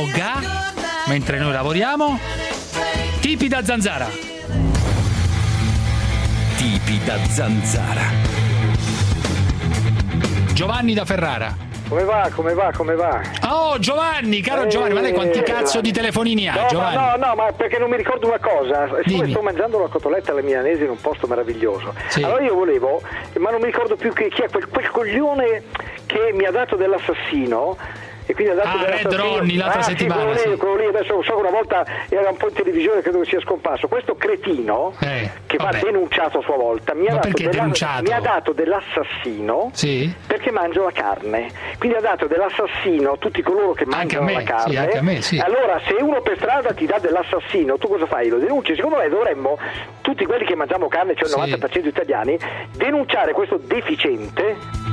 sinagoga mentre noi lavoriamo. Tipi da zanzara. Tipi da zanzara. Giovanni da Ferrara. Come va, come va, come va? Oh Giovanni, caro Giovanni, ma lei quanti cazzo di telefonini ha, no, Giovanni? Ma no, no, ma perché non mi ricordo una cosa. Siccome sto mangiando la cotoletta alla milanese in un posto meraviglioso. Sì. Allora io volevo, ma non mi ricordo più chi, chi è quel, quel coglione che mi ha dato dell'assassino. E quindi ha dato ah, Red Ronnie l'altra ah, settimana. Sì, quello lì, sì. quello lì, adesso so che una volta era un po' in televisione, credo che sia scomparso. Questo cretino eh, che vabbè. va denunciato a sua volta mi ha, dato, della, mi ha dato dell'assassino sì. perché mangio la carne. Quindi ha dato dell'assassino a tutti coloro che mangiano la carne. Sì, anche a me, sì. Allora, se uno per strada ti dà dell'assassino, tu cosa fai? Lo denunci? Secondo me dovremmo, tutti quelli che mangiamo carne, cioè il sì. novanta per cento italiani, denunciare questo deficiente.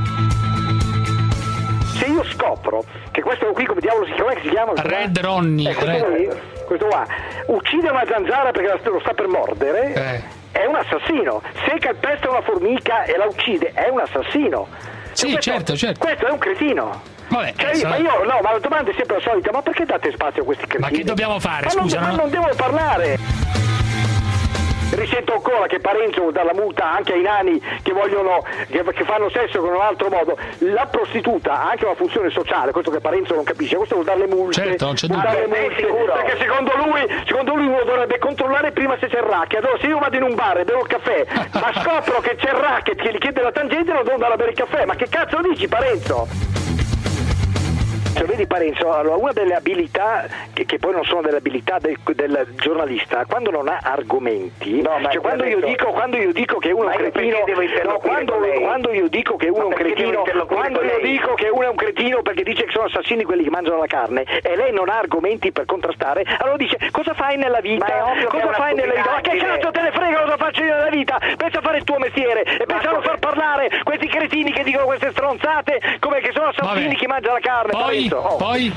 Se io scopro che questo qui, come diavolo si chiama, che si chiama Red Ronnie, eh, questo, Red. questo qua uccide una zanzara perché lo sta per mordere, eh. è un assassino. Se calpesta una formica e la uccide, è un assassino. Sì, questo, certo, certo. Questo è un cretino. Vabbè, cioè, io, ma io no, ma la domanda è sempre la solita: ma perché date spazio a questi cretini? Ma che dobbiamo fare? Ma Scusa, non, no? ma non devo parlare. Risento ancora che Parenzo dà la multa anche ai nani che vogliono che, che fanno sesso con un altro modo. La prostituta ha anche una funzione sociale, questo che Parenzo non capisce, questo vuol dare le multe, certo, non c'è vuol dare le multe sicuro. Perché secondo lui secondo lui uno dovrebbe controllare prima se c'è il racket. Allora se io vado in un bar e bevo il caffè ma scopro che c'è il racket che gli chiede la tangente, non devo andare a bere il caffè. Ma che cazzo dici, Parenzo? Cioè, vedi Parenzo, allora una delle abilità che, che poi non sono delle abilità del, del giornalista, quando non ha argomenti, no, cioè quando io dico quando io dico che uno è un cretino, no, quando, quando io dico che uno è un cretino, quando io dico che uno è un cretino perché dice che sono assassini quelli che mangiano la carne e lei non ha argomenti per contrastare, allora dice: cosa fai nella vita? Cosa fai nella vita? Ma che cazzo te ne frega cosa faccio io nella vita? Pensa a fare il tuo mestiere e pensa a non far parlare questi cretini che dicono queste stronzate come che sono assassini che mangiano la carne. Poi Oh. Poi?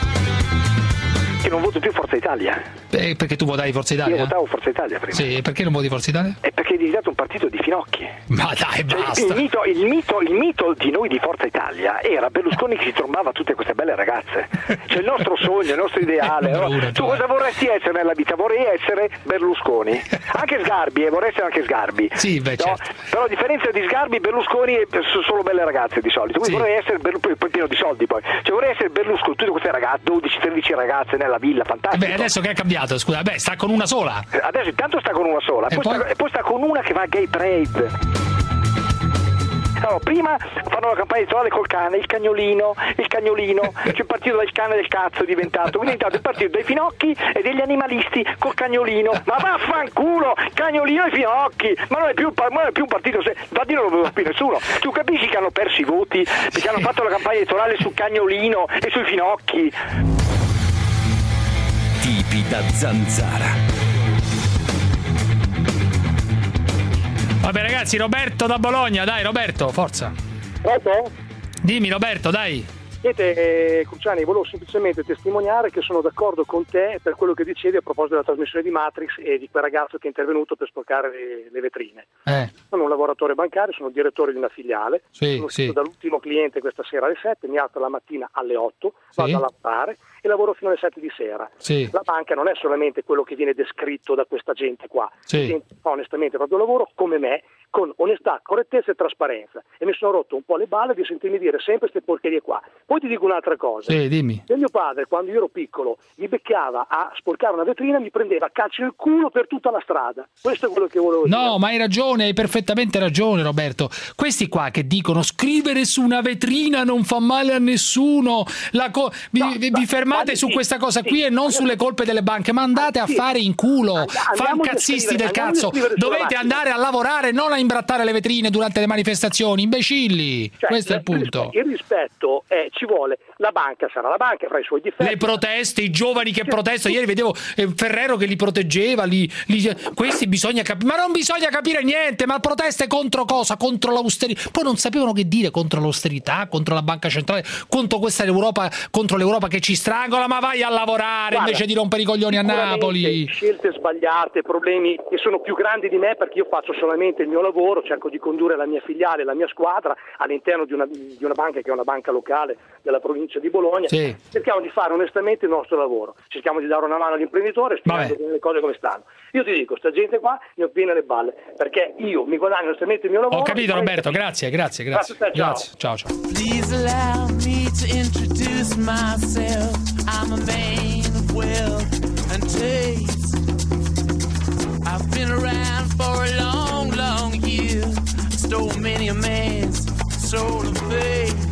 Che non voto più Forza Italia. Eh, perché tu votavi Forza Italia? Io votavo Forza Italia prima. Sì, perché non voti Forza Italia? È perché è diventato un partito di finocchi. Ma dai, cioè, basta. Il mito, il, mito, il mito di noi di Forza Italia era Berlusconi che si trombava tutte queste belle ragazze. Cioè il nostro sogno, il nostro ideale. No? Bruna, tu cosa vorresti essere nella vita? Vorrei essere Berlusconi. Anche Sgarbi, eh, vorrei essere anche Sgarbi. Sì, beh, no? certo. Però a differenza di Sgarbi, Berlusconi sono solo belle ragazze di solito. Quindi sì. vorrei essere Berlusconi, poi pieno di soldi poi. Cioè vorrei essere Berlusconi, tutte queste ragazze, dodici tredici ragazze nella villa, fantastico. Beh, adesso che è cambiato, scusa, beh, sta con una sola. Adesso intanto sta con una sola, e poi, poi... Sta, e poi sta con una che va a Gay Parade. Allora, prima fanno la campagna elettorale col cane, il cagnolino, il cagnolino, c'è il partito del cane del cazzo è diventato, quindi è diventato il partito dei finocchi e degli animalisti col cagnolino. Ma vaffanculo, cagnolino e finocchi, ma non è più, non è più un partito, se, da dire non lo vedo più nessuno. Tu capisci che hanno perso i voti perché hanno fatto la campagna elettorale sul cagnolino e sui finocchi. Tipi da zanzara. Vabbè ragazzi, Roberto da Bologna, dai Roberto, forza. Pronto? Dimmi Roberto, dai. Niente, eh, Cruciani, volevo semplicemente testimoniare che sono d'accordo con te per quello che dicevi a proposito della trasmissione di Matrix e di quel ragazzo che è intervenuto per sporcare le, le vetrine. Eh. Sono un lavoratore bancario, sono direttore di una filiale, sì, sono sì. uscito dall'ultimo cliente questa sera alle sette, mi alzo la mattina alle otto, sì. vado a lavorare e lavoro fino alle sette di sera. Sì. La banca non è solamente quello che viene descritto da questa gente qua, sì. la gente fa onestamente il proprio lavoro come me, con onestà, correttezza e trasparenza, e mi sono rotto un po' le balle di sentirmi dire sempre queste porcherie qua. Poi ti dico un'altra cosa. Sì, dimmi. Se mio padre, quando io ero piccolo, mi beccava a sporcare una vetrina, mi prendeva a calci nel culo per tutta la strada. Questo è quello che volevo dire. No, ma hai ragione, hai perfettamente ragione Roberto. Questi qua che dicono scrivere su una vetrina non fa male a nessuno, la co- vi, no, vi, vi fermate su sì, questa cosa sì, qui e non sulle colpe delle banche, ma andate a sì. fare in culo, fancazzisti del cazzo. Dovete andare a lavorare, non a imbrattare le vetrine durante le manifestazioni, imbecilli. Cioè, questo è il punto. Il rispetto è, ci vuole, la banca sarà la banca, avrà i suoi difetti. Le proteste, i giovani che protestano, ieri vedevo eh, Ferrero che li proteggeva, li, li, questi bisogna capire, ma non bisogna capire niente, ma proteste contro cosa? Contro l'austerità, poi non sapevano che dire, contro l'austerità, contro la banca centrale, contro questa Europa, contro l'Europa che ci strangola, ma vai a lavorare. Guarda, invece di rompere i coglioni a Napoli. Scelte sbagliate, problemi che sono più grandi di me perché io faccio solamente il mio lavoro lavoro, cerco di condurre la mia filiale, la mia squadra all'interno di una, di una banca che è una banca locale della provincia di Bologna. Sì. Cerchiamo di fare onestamente il nostro lavoro, cerchiamo di dare una mano all'imprenditore spiegando le cose come stanno. Io ti dico, sta gente qua mi ho piene le balle, perché io mi guadagno onestamente il mio lavoro. Ho capito Roberto, grazie, grazie, grazie. Grazie a te, ciao. Grazie, ciao, ciao. Please allow me to introduce myself. I'm a man of wealth and taste. I've been around for a long, long year. Stole many a man's soul of faith.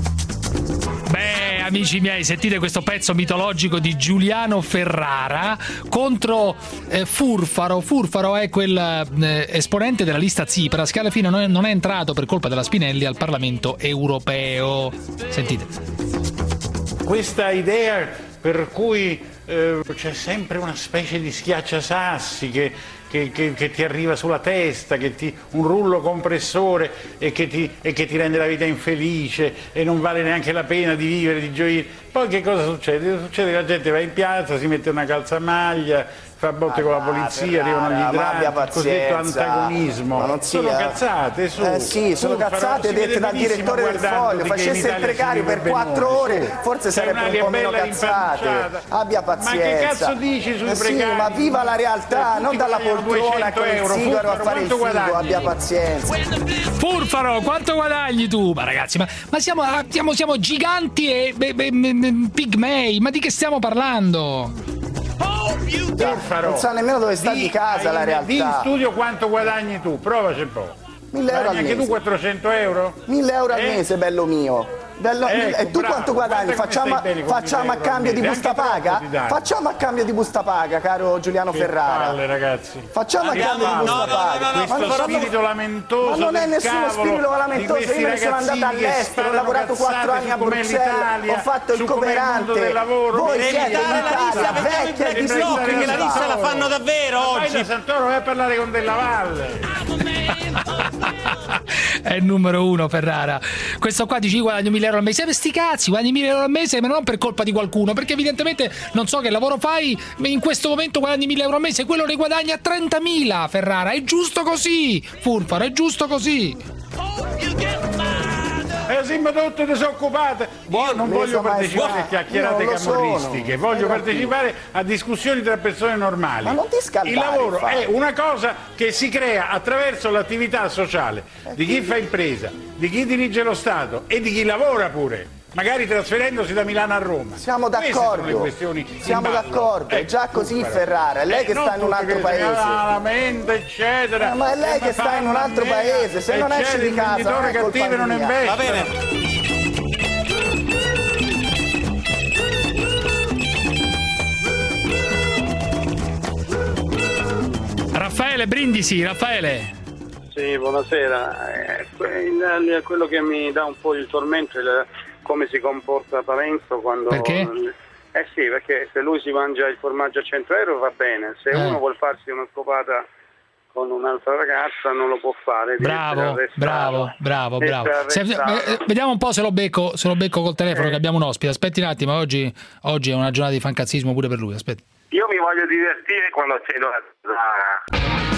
Beh, amici miei, sentite questo pezzo mitologico di Giuliano Ferrara contro eh, Furfaro. Furfaro è quel eh, esponente della lista Tsipras che alla fine non è, non è entrato per colpa della Spinelli al Parlamento europeo. Sentite. Questa idea per cui eh, c'è sempre una specie di schiacciasassi che, che, che, che ti arriva sulla testa, che ti, un rullo compressore e che, ti, e che ti rende la vita infelice e non vale neanche la pena di vivere, di gioire. Poi che cosa succede? Succede che la gente va in piazza, si mette una calzamaglia, fa botte ah, con la polizia, arrivano gli idranti, il cosiddetto antagonismo. Ma non sia... Sono cazzate, su. Eh sì, sono Furfaro, cazzate dette dal direttore del Foglio. Facesse il precario per quattro ore, forse sarebbe un po' meno cazzate. Abbia pazienza. Ma che cazzo dici sui eh sì, precari? ma viva la realtà, eh, non dalla poltrona con il sigaro a fare il figo, abbia pazienza. Furfaro, quanto guadagni tu? Ma ragazzi, ma, ma siamo, siamo, siamo giganti e be, be, be, be, pigmei, ma di che stiamo parlando? Furfaro, non sa nemmeno dove sta di casa la realtà. Di in studio quanto guadagni tu, provaci un po'. mille euro al mese. Anche tu quattrocento euro? mille euro al eh? mese, bello mio. Bello, ecco, e tu bravo, quanto guadagni? Facciamo, facciamo a cambio di busta paga? Facciamo a cambio di busta paga, caro Giuliano che Ferrara. Palle, ragazzi. Facciamo Andiamo, a cambio no, di busta no, paga. No, no, no, questo ma spirito lamentoso. Ma non è nessuno cavolo, spirito lamentoso. Io me ne sono andata all'estero, ho lavorato quattro anni a Bruxelles, ho fatto il cooperante. Voi siete in Italia, vecchia di che la lista la fanno davvero oggi. Santoro, vai a parlare con Della Valle. È il numero uno Ferrara. Questo qua dici guadagno mille euro al mese. Sti cazzi, guadagni mille euro al mese, ma non per colpa di qualcuno, perché evidentemente non so che lavoro fai, ma in questo momento guadagni mille euro al mese, quello ne guadagna trentamila. Ferrara, è giusto così. Furfaro, è giusto così. Eh sì, ma tutte disoccupate. Io non voglio partecipare a chiacchierate camorristiche, voglio partecipare a discussioni tra persone normali. Ma non ti scaldare. Il lavoro è una cosa che si crea attraverso l'attività sociale di chi fa impresa, di chi dirige lo Stato e di chi lavora pure. Magari trasferendosi da Milano a Roma. Siamo d'accordo. Siamo d'accordo, è già così Ferrara, è lei che sta in un altro paese. La mente, eccetera. Ma è lei che sta in un altro paese, se non esce di casa non è colpa mia. Non investe. Va bene. Raffaele Brindisi, Raffaele. Sì, buonasera. Eh, quello che mi dà un po' il tormento è il, come si comporta Parenzo quando... Perché? Eh sì, perché se lui si mangia il formaggio a cento euro va bene, se eh. uno vuol farsi una scopata con un'altra ragazza non lo può fare. Bravo, bravo, bravo, bravo. Se, eh, vediamo un po' se lo becco, se lo becco col telefono, eh. che abbiamo un ospite. Aspetti un attimo, oggi, oggi è una giornata di fancazzismo pure per lui. Aspetti. Io mi voglio divertire quando cedo la Zara.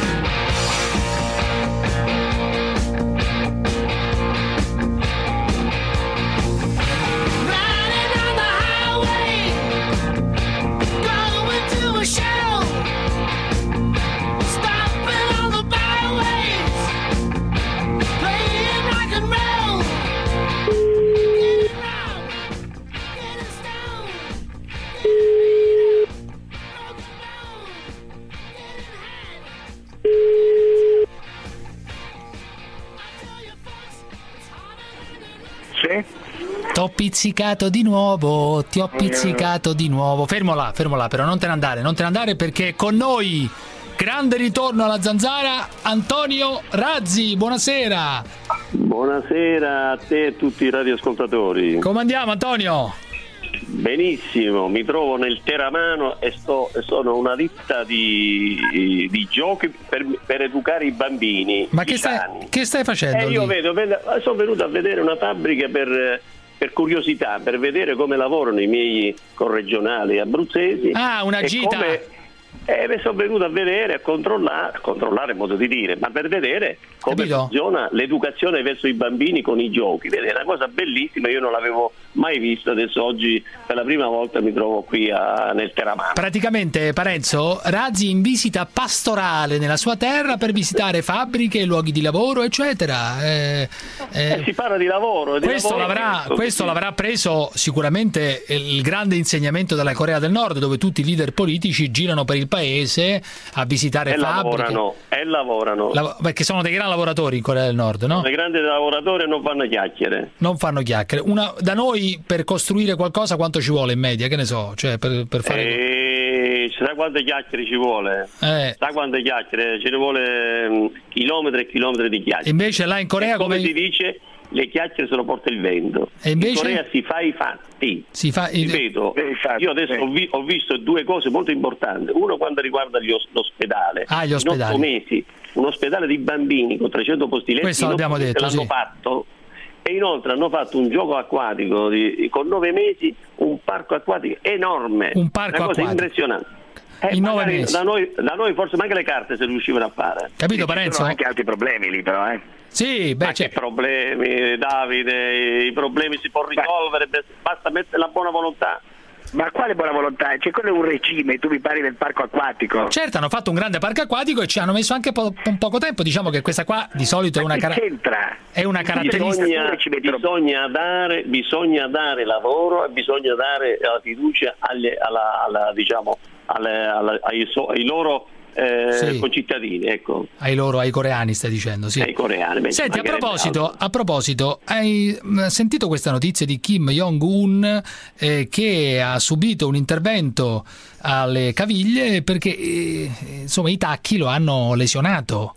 Sì? T'ho pizzicato di nuovo, ti ho pizzicato di nuovo. Fermo là, fermo là, però non te ne andare, non te ne andare perché con noi, grande ritorno alla Zanzara, Antonio Razzi, buonasera. Buonasera a te e a tutti i radioascoltatori. Come andiamo Antonio? Benissimo, mi trovo nel Teramano e sto, sono una ditta di, di giochi per, per educare i bambini. Ma che stai, che stai facendo? Eh, io vedo, vedo, sono venuto a vedere una fabbrica per, per curiosità, per vedere come lavorano i miei corregionali abruzzesi. Ah, una gita. Come, E mi sono venuto a vedere, a controllare, a controllare è modo di dire, ma per vedere come Capito? funziona l'educazione verso i bambini con i giochi. Vedete, è una cosa bellissima, io non l'avevo mai vista, adesso oggi per la prima volta mi trovo qui a, nel Teramano. Praticamente, Parenzo, Razzi in visita pastorale nella sua terra per visitare fabbriche, luoghi di lavoro, eccetera. Eh, eh, eh, si parla di lavoro. Di questo, lavoro l'avrà, questo, questo sì. l'avrà preso sicuramente il grande insegnamento dalla Corea del Nord, dove tutti i leader politici girano per il paese a visitare e fabbriche. Lavorano, e lavorano. La, perché sono dei gran lavoratori in Corea del Nord, no? I grandi lavoratori non fanno chiacchiere. Non fanno chiacchiere. Una, da noi per costruire qualcosa quanto ci vuole in media? Che ne so, cioè per, per fare... E... Sa quante chiacchiere ci vuole? Eh. Sa quante chiacchiere? Ce ne vuole um, chilometri e chilometri di chiacchiere. Invece là in Corea e come, come si dice, le chiacchiere se lo porta il vento. E invece? In Corea si fa i fatti. Si fa il... Ripeto, io adesso ho, vi- ho visto due cose molto importanti. Uno quando riguarda gli os- l'ospedale. Ah, gli ospedali. In otto mesi un ospedale di bambini con trecento posti letti. Questo l'abbiamo detto, l'hanno sì. fatto. E inoltre hanno fatto un gioco acquatico di, con nove mesi, un parco acquatico enorme. Un parco una cosa acquatico. impressionante. Eh, In nove magari mesi. Da noi, da noi forse manca le carte se riuscivano a fare. Capito, Ci Parenzo? sono anche altri problemi lì però, eh. Sì, beh, Ma cioè, che problemi, Davide? I problemi si può risolvere, basta mettere la buona volontà. Ma quale buona volontà? Cioè, quello è un regime, tu mi parli del parco acquatico. certo, hanno fatto un grande parco acquatico e ci hanno messo anche po- un poco tempo. Diciamo che questa qua di solito è una, cara- c'entra? è una caratteristica. Bisogna, bisogna, dare, bisogna dare lavoro e bisogna dare la fiducia agli, alla, alla, diciamo, alle, alla, ai, so, ai loro eh, Sì. concittadini, ecco. Ai loro, ai coreani stai dicendo, sì. Ai coreani. beh, Senti, a magari proposito, altro. a proposito, hai mh, sentito questa notizia di Kim Jong-un eh, che ha subito un intervento alle caviglie perché eh, insomma i tacchi lo hanno lesionato.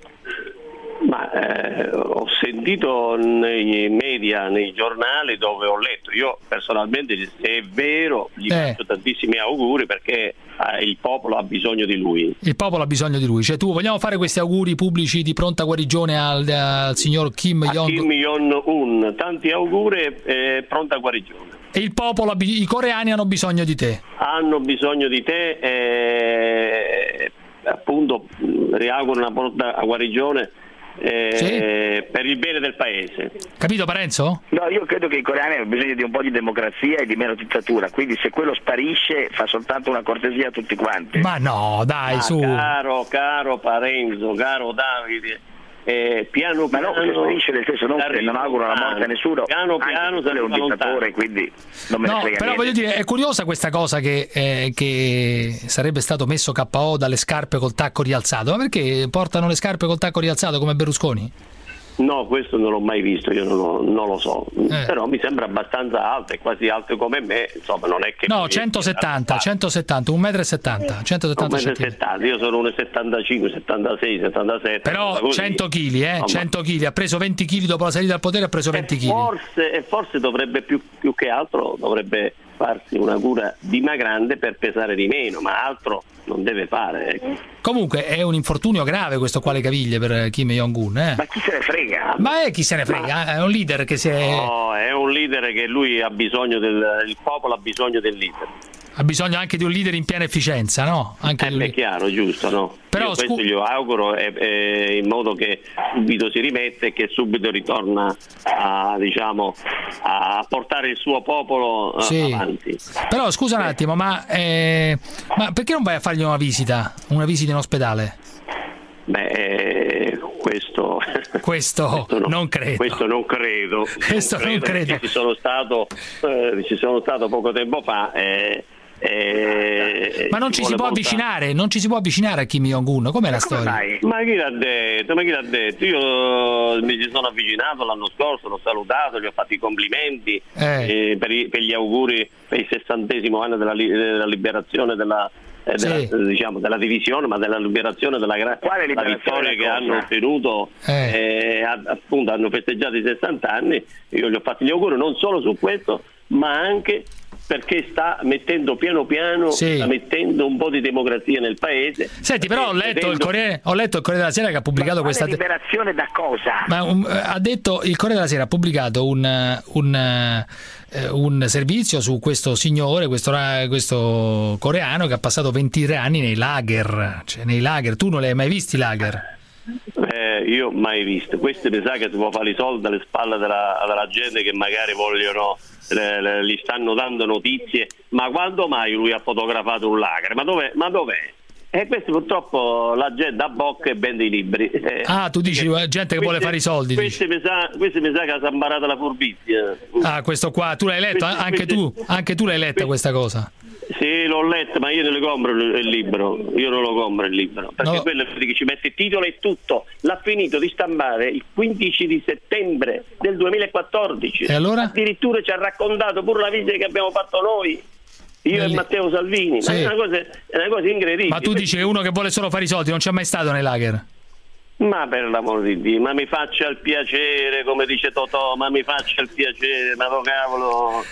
Ma eh, ho sentito nei media, nei giornali dove ho letto, io personalmente se è vero gli Eh. faccio tantissimi auguri perché eh, il popolo ha bisogno di lui. Il popolo ha bisogno di lui. Cioè tu vogliamo fare questi auguri pubblici di pronta guarigione al, al signor Kim A Jong-un? Kim Jong-un, tanti auguri e eh, pronta guarigione. E il popolo, ha bi- i coreani hanno bisogno di te. Hanno bisogno di te e appunto mh, riauguro una pronta guarigione eh, per il bene del paese. Capito, Parenzo? No, io credo che i coreani hanno bisogno di un po' di democrazia e di meno dittatura, quindi se quello sparisce fa soltanto una cortesia a tutti quanti. Ma no, dai, Ah, su. caro, caro Parenzo, caro Davide, eh, piano Ma piano no, se sparisce nel senso non che non auguro la morte a nessuno, piano anche piano se quello è un si va dittatore, lontano. quindi non me ne No, frega però niente. voglio dire, è curiosa questa cosa che, eh, che sarebbe stato messo K O dalle scarpe col tacco rialzato. Ma perché portano le scarpe col tacco rialzato come Berlusconi? No, questo non l'ho mai visto, io non lo, non lo so, Eh. però mi sembra abbastanza alto, è quasi alto come me, insomma non è che... No, centosettanta, centosettanta, un metro e settanta, centosettanta centimetri. settanta, io sono uno virgola settantacinque, settantasei, settantasette. Però così. cento chili, eh, Insomma, cento chili, ha preso venti chili dopo la salita al potere, ha preso venti chili. Forse, e forse dovrebbe più, più che altro dovrebbe farsi una cura dimagrante per pesare di meno, ma altro non deve fare. Ecco. Comunque è un infortunio grave questo qua alle caviglie per Kim Jong-un, eh. Ma chi se ne frega? Ma è chi se ne frega, è un leader che si è... No, è un leader che lui ha bisogno del il popolo ha bisogno del leader. ha bisogno anche di un leader in piena efficienza, no? Anche Eh, lui. beh, è chiaro, giusto, no? Però, Io scu- questo glielo auguro eh, eh, in modo che subito si rimette e che subito ritorna a, diciamo, a portare il suo popolo eh, Sì. avanti. Però scusa un attimo, ma, eh, ma perché non vai a fargli una visita? Una visita in ospedale? Beh, eh, questo, questo no, non credo. Questo non credo. Questo non credo. perché Ci sono stato, eh, ci sono stato poco tempo fa. Eh, eh, Ma non ci si vuole può molta- avvicinare, non ci si può avvicinare a Kim Jong-un, com'è la storia? Ma chi l'ha detto? Ma chi l'ha detto? Io mi ci sono avvicinato l'anno scorso, l'ho salutato, gli ho fatto i complimenti Eh. eh, per, i- per gli auguri per il sessantesimo anno della, li- della liberazione della, eh, della, Sì. eh, diciamo, della divisione, ma della liberazione della gra- Quale la liberazione vittoria che cosa? hanno ottenuto, Eh. eh, a- appunto hanno festeggiato i sessanta anni. Io gli ho fatto gli auguri non solo su questo, ma anche perché sta mettendo piano piano, sì. sta mettendo un po' di democrazia nel paese. Senti, però ho letto, vedendo... il Corriere, ho letto il Corriere della Sera che ha pubblicato Ma questa liberazione da cosa? Ma um, ha detto il Corriere della Sera ha pubblicato un un, eh, un servizio su questo signore, questo, questo coreano che ha passato ventitré anni nei lager, cioè nei lager. Tu non li hai mai visti i lager? Eh, io mai visto. Questo mi sa che si può fare i soldi alle spalle della, della gente che magari vogliono, le, le, gli stanno dando notizie. Ma quando mai lui ha fotografato un lager? Ma dov'è? Ma dov'è? E questo purtroppo la gente a bocca e vende i libri. Eh, ah, tu dici gente che queste, vuole fare i soldi. Questo mi, sa, questo mi sa che si è imparata la furbizia. Ah, questo qua, tu l'hai letto? Queste, anche queste, tu? Anche tu l'hai letta questa cosa? Sì, l'ho letto, ma io non le compro il libro. Io non lo compro il libro. Perché no. Quello che ci mette il titolo e tutto. L'ha finito di stampare il quindici di settembre del duemilaquattordici. E allora? Addirittura ci ha raccontato pure la visita che abbiamo fatto noi. Io Belli. e Matteo Salvini, sì. Ma è una, cosa, è una cosa incredibile. Ma tu dici che uno che vuole solo fare i soldi non c'è mai stato nei lager? Ma per l'amor di Dio, ma mi faccia il piacere, come dice Totò, ma mi faccia il piacere, ma oh, cavolo,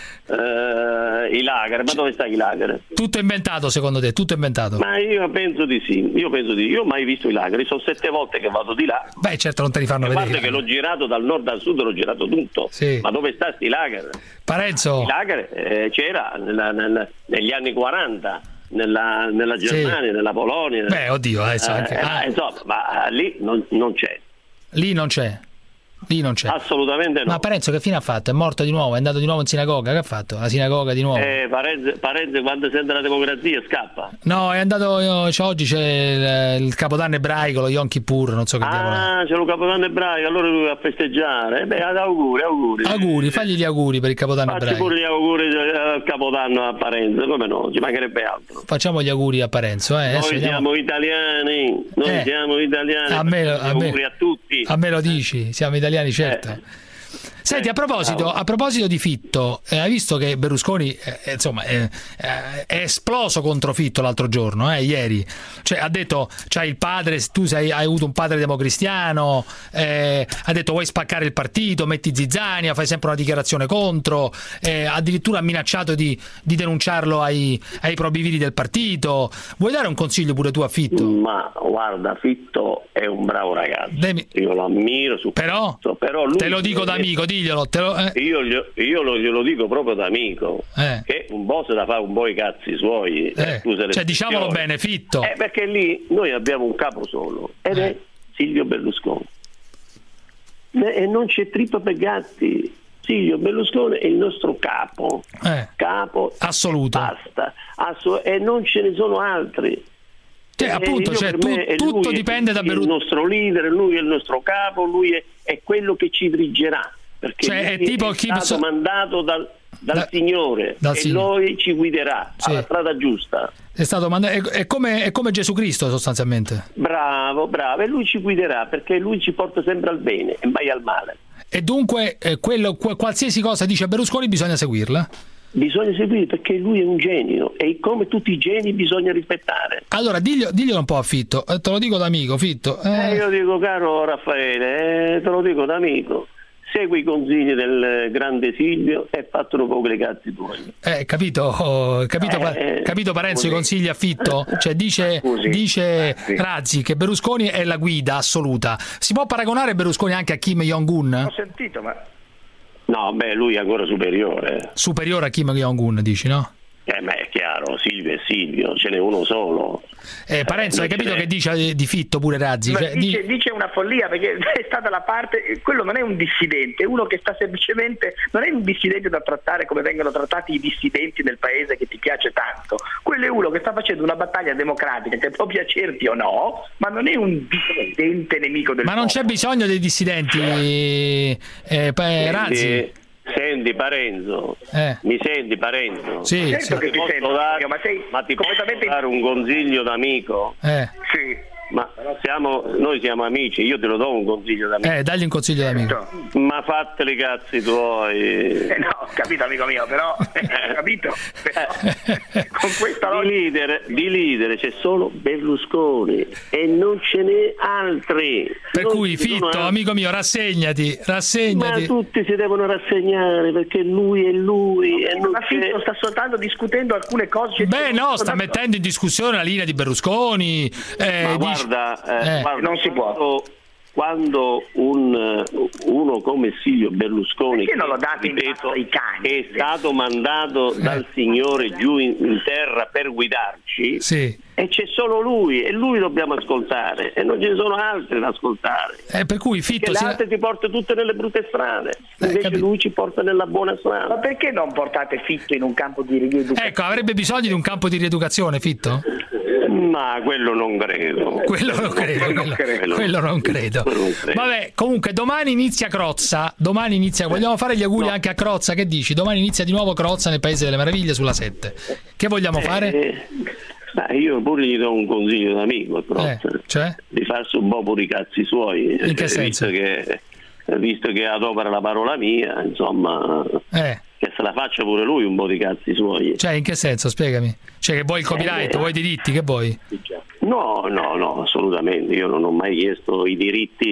eh, i lager, ma dove sta i lager? Tutto inventato secondo te, tutto inventato? Ma io penso di sì, io penso di sì, io ho mai visto i lager, sono sette volte che vado di là. Beh certo non te li fanno vedere. A parte che l'ho girato dal nord al sud, l'ho girato tutto, sì. Ma dove sta sti lager? Parenzo? I lager eh, c'era nella, nella, negli anni quaranta. Nella, nella Germania, sì. Nella Polonia. Beh, oddio, adesso anche. Eh, ah. Insomma, ma lì non, non c'è. Lì non c'è. Lì non c'è. Assolutamente no. Ma Parenzo che fine ha fatto? È morto di nuovo? È andato di nuovo in sinagoga? Che ha fatto? La sinagoga di nuovo? Eh, Parenzo, Parenzo quando sente la democrazia scappa. No, è andato io, cioè, oggi c'è il, il Capodanno ebraico, lo Yom Kippur, non so che ah, diavolo. Ah, c'è lo Capodanno ebraico, allora lui va a festeggiare. Eh, beh, auguri, auguri. Auguri, fagli gli auguri per il Capodanno Facci ebraico. Facci pure gli auguri al Capodanno a Parenzo, come no? Ci mancherebbe altro. Facciamo gli auguri a Parenzo, eh. Noi siamo vediamo... italiani, noi eh. siamo italiani. A me, a me, auguri a tutti. A me lo dici, siamo italiani, certo. Eh. Senti, a proposito, a proposito di Fitto, eh, hai visto che Berlusconi eh, insomma eh, eh, è esploso contro Fitto l'altro giorno, eh, ieri, cioè ha detto c'hai il padre, tu sei, hai avuto un padre democristiano, eh, ha detto vuoi spaccare il partito, metti zizzania, fai sempre una dichiarazione contro, eh, addirittura ha minacciato di, di denunciarlo ai, ai probiviri del partito. Vuoi dare un consiglio pure tu a Fitto? Ma guarda, Fitto è un bravo ragazzo, Demi... io lo ammiro su però, questo, però lui te lo dico da amico, diglielo, te lo, eh. io, io lo, glielo dico proprio da amico, eh. che un boss da fare un po' i cazzi suoi, eh. Cioè diciamolo bene, Fitto, eh, perché lì noi abbiamo un capo solo ed eh. è Silvio Berlusconi e non c'è trippa per gatti. Silvio Berlusconi è il nostro capo, eh. capo assoluto, basta, Assu- e non ce ne sono altri. Cioè, appunto, cioè, tu, tutto dipende da Berlusconi. È il nostro leader, lui è il nostro capo, lui è, è quello che ci dirigerà, perché cioè, è, tipo è chi stato so... mandato dal, dal da, Signore dal e Signore. lui ci guiderà sì. alla strada giusta. È stato mandato, è, è, come, è come Gesù Cristo sostanzialmente. Bravo, bravo, e lui ci guiderà perché lui ci porta sempre al bene e mai al male. E dunque eh, quello, qualsiasi cosa dice Berlusconi bisogna seguirla? Bisogna seguire perché lui è un genio e come tutti i geni bisogna rispettare. Allora diglielo, diglielo un po' a Fitto, eh, te lo dico da amico Fitto. Eh. Eh, io dico caro Raffaele, eh, te lo dico da amico. Segui i consigli del grande Silvio e fatelo un po' le cazzi tuoi. Eh, capito, oh, capito, eh, capito Parenzo i consigli a Fitto? Cioè dice, dice sì. Razzi che Berlusconi è la guida assoluta. Si può paragonare Berlusconi anche a Kim Jong-un? Ho sentito, ma... No, beh, lui è ancora superiore. Superiore a Kim Jong-un, dici, no? Eh, ma è chiaro, Silvio e Silvio, ce n'è uno solo. Eh, Parenzo, eh, hai capito che dice di Fitto pure Razzi? Cioè, dice, dice una follia perché è stata la parte, quello non è un dissidente, è uno che sta semplicemente, non è un dissidente da trattare come vengono trattati i dissidenti nel paese che ti piace tanto, quello è uno che sta facendo una battaglia democratica che può piacerti o no, ma non è un dissidente nemico del Ma non popolo. C'è bisogno dei dissidenti, eh, eh, Razzi? Senti Parenzo, eh. mi senti Parenzo? Sì, certo sì. che ti posso sento, dare, ma sei ma ti completamente posso dare un consiglio d'amico? Eh. Sì. Ma siamo, noi siamo amici, io te lo do un consiglio d'amico. Eh, dagli un consiglio d'amico. Ma fateli i cazzi tuoi. Eh no, ho capito amico mio, però eh, capito? Però, con questa di leader, di leader c'è solo Berlusconi e non ce n'è altri. Per non cui Fitto, altri. amico mio, rassegnati, rassegnati. Ma tutti si devono rassegnare perché lui è lui. E non ma Fitto sta soltanto discutendo alcune cose. Beh no, sta mettendo in discussione la linea di Berlusconi. Eh, ma dice... guarda, eh, eh. guarda, non si può. Quando un, uno come Silvio Berlusconi, che, non lo date ripeto, ai cani, è stato mandato eh. dal Signore giù in, in terra per guidarci, sì. E c'è solo lui e lui dobbiamo ascoltare e non ce ne sono altri da ascoltare. Eh, per cui Fitto le si... altre ti porta tutte nelle brutte strade, invece capito. lui ci porta nella buona strada. Ma perché non portate Fitto in un campo di rieducazione? Ecco, avrebbe bisogno di un campo di rieducazione, Fitto? Ma quello non credo. Quello non credo, quello, non credo. quello non credo. Quello non credo. Vabbè, comunque domani inizia Crozza, domani inizia, vogliamo fare gli auguri no. anche a Crozza, che dici? Domani inizia di nuovo Crozza nel Paese delle Meraviglie sulla sette. Che vogliamo fare? Eh, ma io pure gli do un consiglio d'amico a Crozza, eh, cioè? di farsi un po' pure i cazzi suoi. In che eh, senso? Visto che, visto che adopera la parola mia, insomma, eh. che se la faccia pure lui un po' di cazzi suoi. Cioè, in che senso? Spiegami. Cioè, che vuoi il copyright, eh, vuoi i diritti, che vuoi? No, no, no, assolutamente. Io non ho mai chiesto i diritti.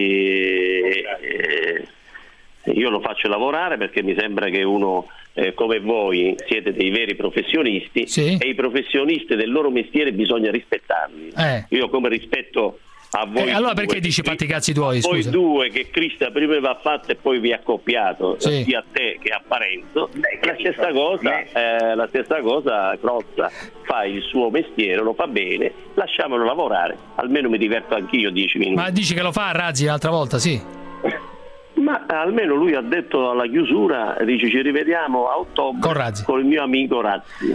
Eh, io lo faccio lavorare perché mi sembra che uno eh, come voi siete dei veri professionisti, sì. E i professionisti del loro mestiere bisogna rispettarli. Eh. Io come rispetto a voi eh, allora due, perché dici fatti i cazzi tuoi, voi scusa? due che Crista prima vi ha fatto e poi vi ha accoppiato, sì. sia a te che a Parenzo. La stessa cosa, eh, la stessa cosa Crozza fa il suo mestiere, lo fa bene, lasciamolo lavorare, almeno mi diverto anch'io dieci minuti. Ma dici che lo fa a Razzi l'altra volta, sì? Ma almeno lui ha detto alla chiusura, dice ci rivediamo a ottobre con, Razzi. Con il mio amico Razzi.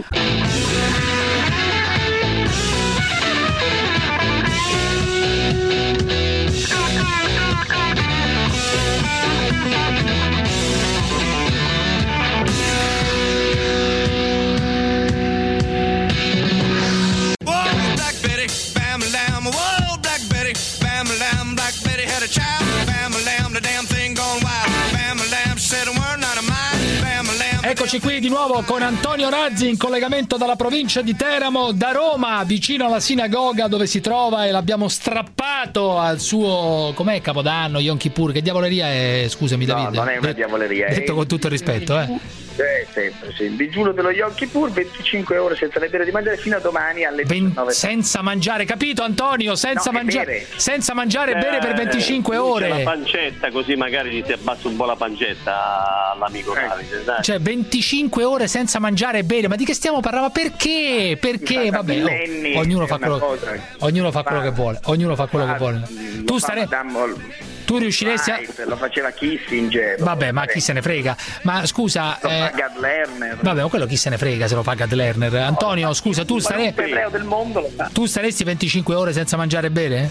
Eccoci qui di nuovo con Antonio Razzi in collegamento dalla provincia di Teramo, da Roma, vicino alla sinagoga dove si trova, e l'abbiamo strappato al suo, com'è, Capodanno, Yom Kippur, che diavoleria è, scusami no, Davide? non è una diavoleria. Detto è... con tutto il rispetto, eh. Eh, sempre, sì. Il digiuno dello Yom Kippur, venticinque ore senza ne bere di mangiare fino a domani alle diciannove. Senza mangiare, capito Antonio? Senza no, mangiare, senza mangiare e eh, bere per venticinque ore. La pancetta, così magari gli si abbassa un po' la pancetta all'amico eh. Davide, dai. Cioè venticinque ore senza mangiare e bere, ma di che stiamo parlando? Ma perché? Perché? Vabbè, oh, ognuno fa quello, cosa... ognuno fa quello che vuole, ognuno fa quello che vuole. Tu starei Tu riusciresti a... Lo faceva Kissinger. Vabbè, ma chi se ne frega. Ma scusa... Lo eh... fa Gad Lerner. Vabbè, ma quello chi se ne frega se lo fa Gad Lerner. Antonio, scusa, tu staresti... del mondo lo fa. Tu staresti venticinque ore senza mangiare e bere?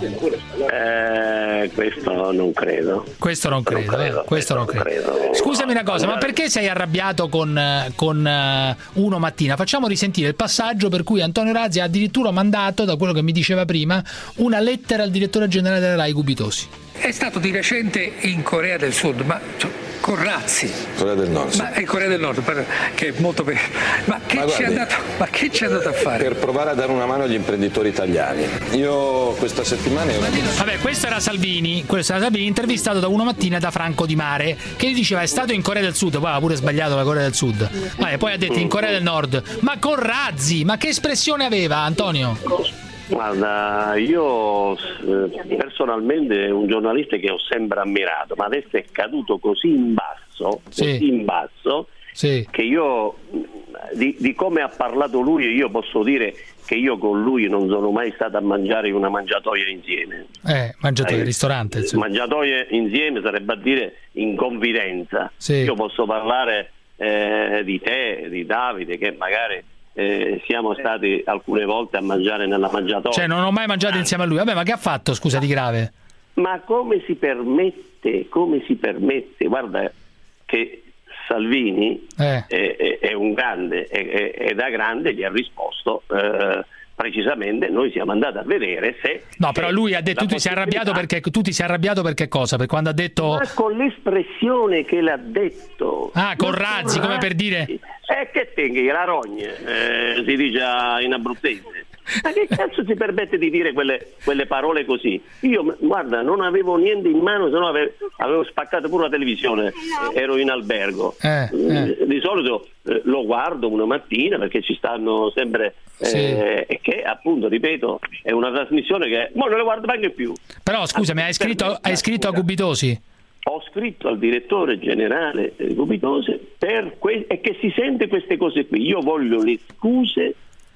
Eh, questo non credo. Questo non credo, non credo eh. Questo non credo. credo. Scusami una cosa, ma perché sei arrabbiato con, con uh, Uno Mattina? Facciamo risentire il passaggio per cui Antonio Razzi ha addirittura mandato, da quello che mi diceva prima, una lettera al direttore generale della Rai, Gubitosi. È stato di recente in Corea del Sud, ma cioè, con Razzi. Corea del Nord. Sì. Ma è Corea del Nord, per, che è molto bene. Ma che, ma, ci guardi, è andato, ma che ci è andato a fare? Per provare a dare una mano agli imprenditori italiani. Io questa settimana è una... Vabbè, questo era Salvini, questo era Salvini intervistato da Uno Mattina da Franco Di Mare, che gli diceva è stato in Corea del Sud, poi aveva pure sbagliato la Corea del Sud. Vabbè, poi ha detto in Corea del Nord, ma con Razzi, ma che espressione aveva Antonio? Guarda, io eh, personalmente è un giornalista che ho sempre ammirato, ma adesso è caduto così in basso, sì. così in basso, sì. che io di, di come ha parlato lui, io posso dire che io con lui non sono mai stato a mangiare in una mangiatoia insieme. Eh, mangiatoia, eh, ristorante. Insomma. Mangiatoia insieme sarebbe a dire in confidenza. Sì. Io posso parlare eh, di te, di Davide, che magari Eh, siamo stati alcune volte a mangiare nella mangiatoia. Cioè non ho mai mangiato insieme a lui. Vabbè, ma che ha fatto, scusa, di grave? Ma come si permette, come si permette, guarda che Salvini eh. è, è, è un grande e, e da grande gli ha risposto eh, precisamente noi siamo andati a vedere se... No, però lui ha detto, tu ti sei arrabbiato perché, tu ti sei arrabbiato perché cosa? Per quando ha detto... Ma con l'espressione che l'ha detto... Ah, con Razzi, come per dire... Eh, che tenga, la rogna, eh, si dice in abruzzese. Ma che cazzo ti permette di dire quelle, quelle parole così? Io, guarda, non avevo niente in mano, se no avevo, avevo spaccato pure la televisione, ero in albergo. Eh, eh. Di solito eh, lo guardo una mattina perché ci stanno sempre... Eh, Sì. E che appunto, ripeto, è una trasmissione che... Ma non le guardo neanche più. Però scusami, hai scritto, hai scritto a Gubitosi? Ho scritto al direttore generale di Gubitosi per que- e che si sente queste cose qui. Io voglio le scuse,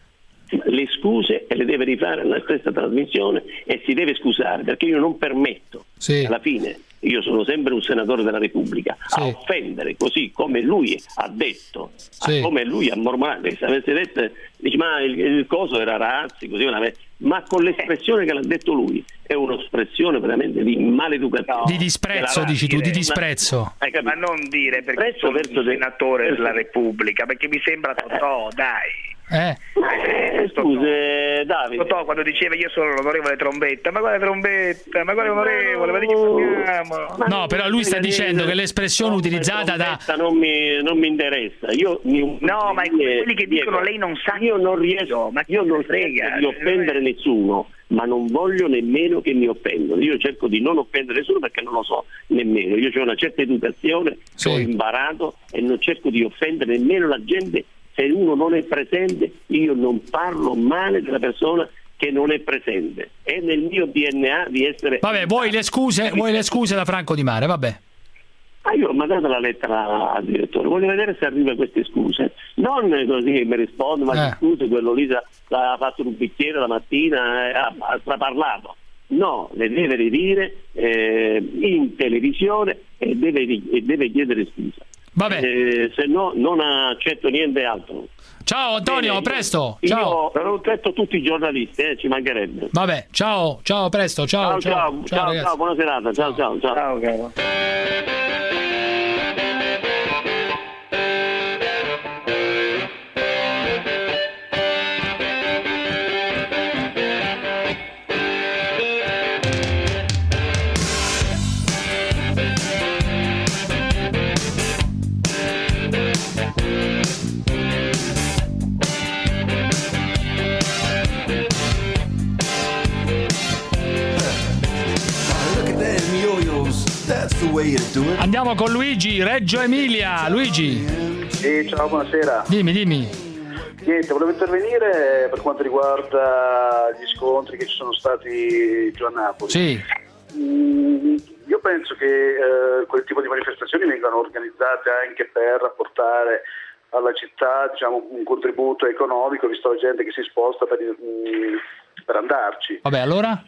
le scuse e le deve rifare nella stessa trasmissione e si deve scusare, perché io non permetto, sì. alla fine io sono sempre un senatore della Repubblica, sì. a offendere così come lui ha detto, sì. come lui ha mormorato, se avesse detto, dice, ma il, il coso era Razzi, così, ma con l'espressione che l'ha detto lui, è un'espressione veramente di maleducazione. Di disprezzo, dici tu, di disprezzo. Ma, ma non dire perché Prezzo sono verso un de- senatore verso- della Repubblica, perché mi sembra Totò, dai. Eh. Eh, scuse, Davide. Totò quando diceva io sono l'onorevole Trombetta, ma quale Trombetta, ma quale onorevole, ma di chi parliamo? No, però lui sta dicendo che l'espressione utilizzata da... non mi, non mi interessa. Io mi, No, ma quelli che dicono lei non sa, io non riesco, ma io non frega cerco di offendere nessuno, ma non voglio nemmeno che mi offendono. Io cerco di non offendere nessuno perché non lo so nemmeno. Io ho una certa educazione, Sì. ho imparato e non cerco di offendere nemmeno la gente. Se uno non è presente, io non parlo male della persona che non è presente. È nel mio D N A di essere... Vabbè, vuoi le scuse, vuoi le scuse da Franco Di Mare, vabbè. Ah, io ho mandato la lettera al direttore, voglio vedere se arriva queste scuse. Non così che mi risponde, ma Eh. che scuse, quello lì ha fatto un bicchiere la mattina, eh, ha, ha straparlato. No, le deve ridire eh, in televisione e deve, e deve chiedere scusa. Vabbè. Eh, se no non accetto niente altro. Ciao Antonio, Bene, a presto. Io Ciao. ho detto tutti i giornalisti, eh, ci mancherebbe. Vabbè, ciao, ciao, a presto, ciao, Ciao, ciao, ciao, ragazzi. ciao, buona serata, ciao, ciao, ciao. Ciao, caro. Andiamo con Luigi, Reggio Emilia. Luigi. Sì, ciao, buonasera. Dimmi, dimmi. Niente, volevo intervenire per quanto riguarda gli scontri che ci sono stati giù a Napoli. Sì. Mm, io penso che eh, quel tipo di manifestazioni vengano organizzate anche per apportare alla città, diciamo, un contributo economico, visto la gente che si sposta per, mm, per andarci. Vabbè, allora?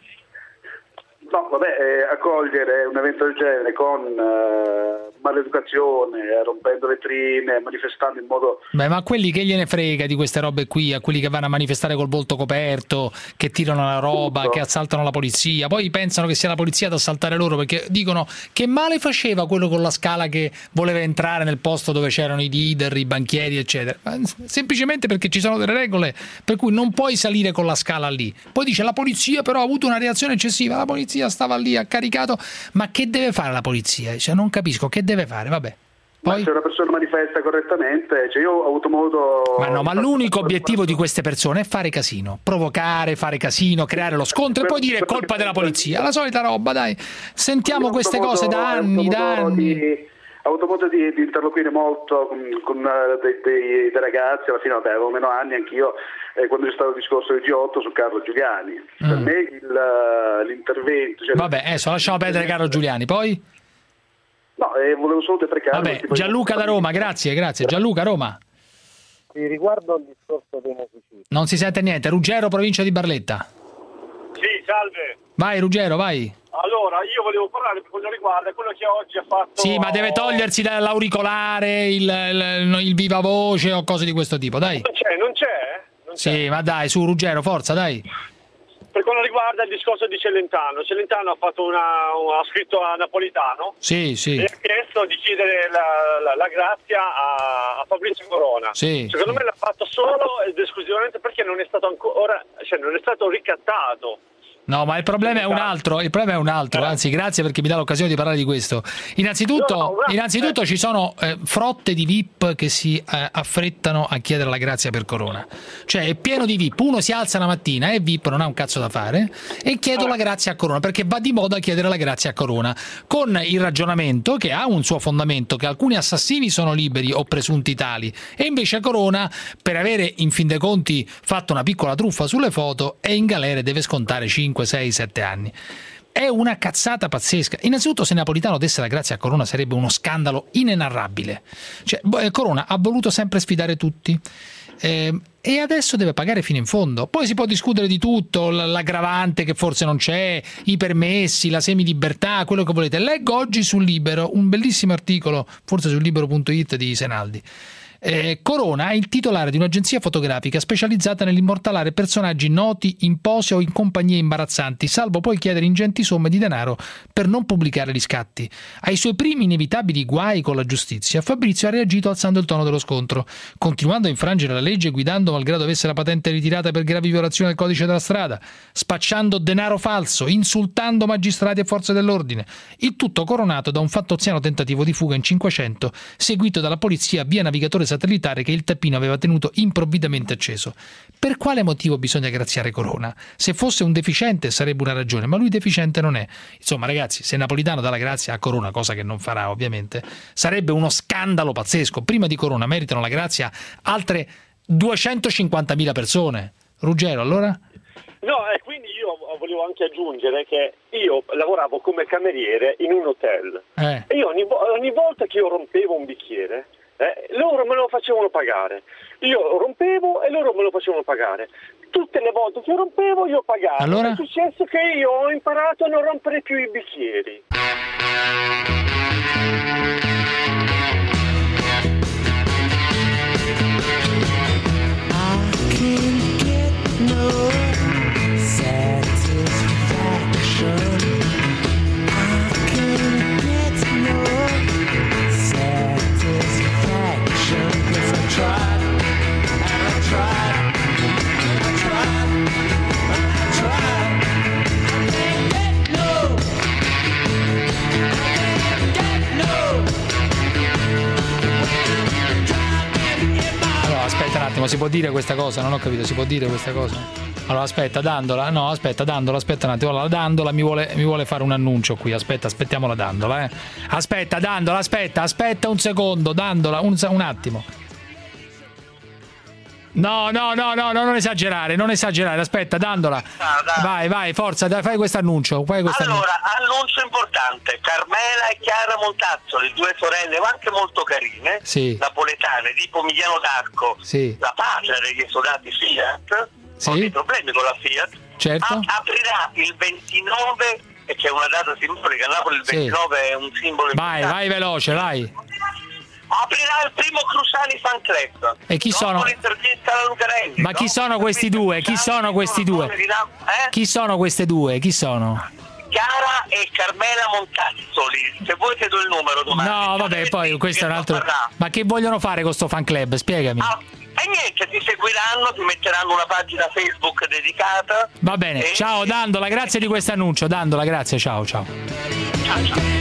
No, vabbè, eh, accogliere un evento del genere con eh, maleducazione, eh, rompendo vetrine, manifestando in modo... Beh, ma a quelli che gliene frega di queste robe qui, a quelli che vanno a manifestare col volto coperto, che tirano la roba, Tutto. che assaltano la polizia, poi pensano che sia la polizia ad assaltare loro perché dicono che male faceva quello con la scala che voleva entrare nel posto dove c'erano i leader, i banchieri, eccetera. Ma semplicemente perché ci sono delle regole per cui non puoi salire con la scala lì. Poi dice la polizia però ha avuto una reazione eccessiva, la polizia stava lì, ha caricato, ma che deve fare la polizia? Cioè, non capisco, che deve fare? Vabbè. Ma Poi... se una persona manifesta correttamente, cioè io ho avuto modo... Ma no, ma l'unico obiettivo di queste persone è fare casino, provocare, fare casino, creare lo scontro e poi dire è colpa della polizia, la solita roba, dai. Sentiamo queste cose da anni, da anni. Ho avuto modo di, di interloquire molto con, con uh, dei, dei, dei ragazzi, alla fine vabbè, avevo meno anni anch'io, eh, quando c'è stato il discorso del G otto su Carlo Giuliani. Mm. Per me il, uh, l'intervento... Cioè, vabbè, adesso lasciamo perdere Carlo Giuliani, poi? No, eh, volevo solo deprecare... Vabbè, Gianluca da Roma, grazie, grazie. Gianluca, Roma. Sì, riguardo al discorso dei musicisti. Non si sente niente. Ruggero, provincia di Barletta. Sì, salve. Vai, Ruggero, vai. Allora, io volevo parlare per quello riguarda quello che oggi ha fatto... Sì, ma deve togliersi l'auricolare, il, il, il viva voce o cose di questo tipo, dai. Non c'è, non c'è? Non sì, c'è. ma dai, su, Ruggero, forza, dai. per quanto riguarda il discorso di Celentano, Celentano ha, fatto una, ha scritto a Napolitano sì, sì. e ha chiesto di chiedere la, la, la grazia a, a Fabrizio Corona. Sì, Secondo sì. me l'ha fatto solo ed esclusivamente perché non è stato ancora, cioè non è stato ricattato. No, ma il problema è un altro, il problema è un altro, anzi grazie perché mi dà l'occasione di parlare di questo. Innanzitutto, No, no, innanzitutto ci sono eh, frotte di V I P che si eh, affrettano a chiedere la grazia per Corona. Cioè è pieno di V I P, uno si alza la mattina, è V I P, non ha un cazzo da fare e chiedo la grazia a Corona perché va di moda chiedere la grazia a Corona con il ragionamento che ha un suo fondamento, che alcuni assassini sono liberi o presunti tali e invece Corona per avere in fin dei conti fatto una piccola truffa sulle foto è in galera e deve scontare cinque sei sette anni. È una cazzata pazzesca. Innanzitutto se Napolitano desse la grazia a Corona sarebbe uno scandalo inenarrabile. Cioè, Corona ha voluto sempre sfidare tutti eh, e adesso deve pagare fino in fondo. Poi si può discutere di tutto, l'aggravante che forse non c'è, i permessi, la semilibertà, quello che volete. Leggo oggi sul Libero un bellissimo articolo, forse sul libero punto it di Senaldi. Eh, Corona è il titolare di un'agenzia fotografica specializzata nell'immortalare personaggi noti in pose o in compagnie imbarazzanti, salvo poi chiedere ingenti somme di denaro per non pubblicare gli scatti. Ai suoi primi inevitabili guai con la giustizia, Fabrizio ha reagito alzando il tono dello scontro, continuando a infrangere la legge guidando malgrado avesse la patente ritirata per gravi violazioni del codice della strada, spacciando denaro falso, insultando magistrati e forze dell'ordine. Il tutto coronato da un fattoziano tentativo di fuga in Cinquecento, seguito dalla polizia via navigatore satellitare che il tappino aveva tenuto improvvidamente acceso. Per quale motivo bisogna graziare Corona? Se fosse un deficiente sarebbe una ragione, ma lui deficiente non è. Insomma, ragazzi, se Napolitano dà la grazia a Corona, cosa che non farà ovviamente, sarebbe uno scandalo pazzesco. Prima di Corona meritano la grazia altre duecentocinquantamila persone. Ruggero, allora? No, e quindi io volevo anche aggiungere che io lavoravo come cameriere in un hotel eh. e io ogni, ogni volta che io rompevo un bicchiere Eh, loro me lo facevano pagare, io rompevo e loro me lo facevano pagare. Tutte le volte che io rompevo io pagavo. Allora? È successo che io ho imparato a non rompere più i bicchieri. Si può dire questa cosa? Non ho capito, si può dire questa cosa? Allora aspetta, Dandola, no aspetta, Dandola, aspetta un attimo, allora, Dandola mi vuole, mi vuole fare un annuncio qui, aspetta, aspettiamo la Dandola, eh. Aspetta, Dandola, aspetta, aspetta un secondo, Dandola, un, un attimo. No, no, no, no, no, non esagerare, non esagerare, aspetta, Dandola. Vai, vai, forza, dai, fai questo annuncio. Fai questo allora, annuncio. annuncio importante, Carmela e Chiara Montazzoli, due sorelle anche molto carine, sì. napoletane, di Pomigliano d'Arco, sì. la patria degli soldati Fiat, sì. ho dei problemi con la Fiat, certo. A- aprirà il ventinove, e c'è una data simbolica, a Napoli il ventinove sì. è un simbolo vai, importante. Vai veloce, vai. Aprirà il primo Cruciani Fan Club. E chi sono? L'intervista alla Lucarelli. Ma chi sono questi due? Chi sono questi due? Eh? Chi sono queste due? Chi sono? Chiara e Carmela Montazzoli. Se vuoi ti do il numero domani. No, vabbè, poi questo è un altro. Ma che vogliono fare con sto fan club? Spiegami. Ah, e niente, ti seguiranno, ti metteranno una pagina Facebook dedicata. Va bene. E... Ciao Dandola, grazie di questo annuncio. Dandola, grazie, ciao, ciao. Ciao, ciao.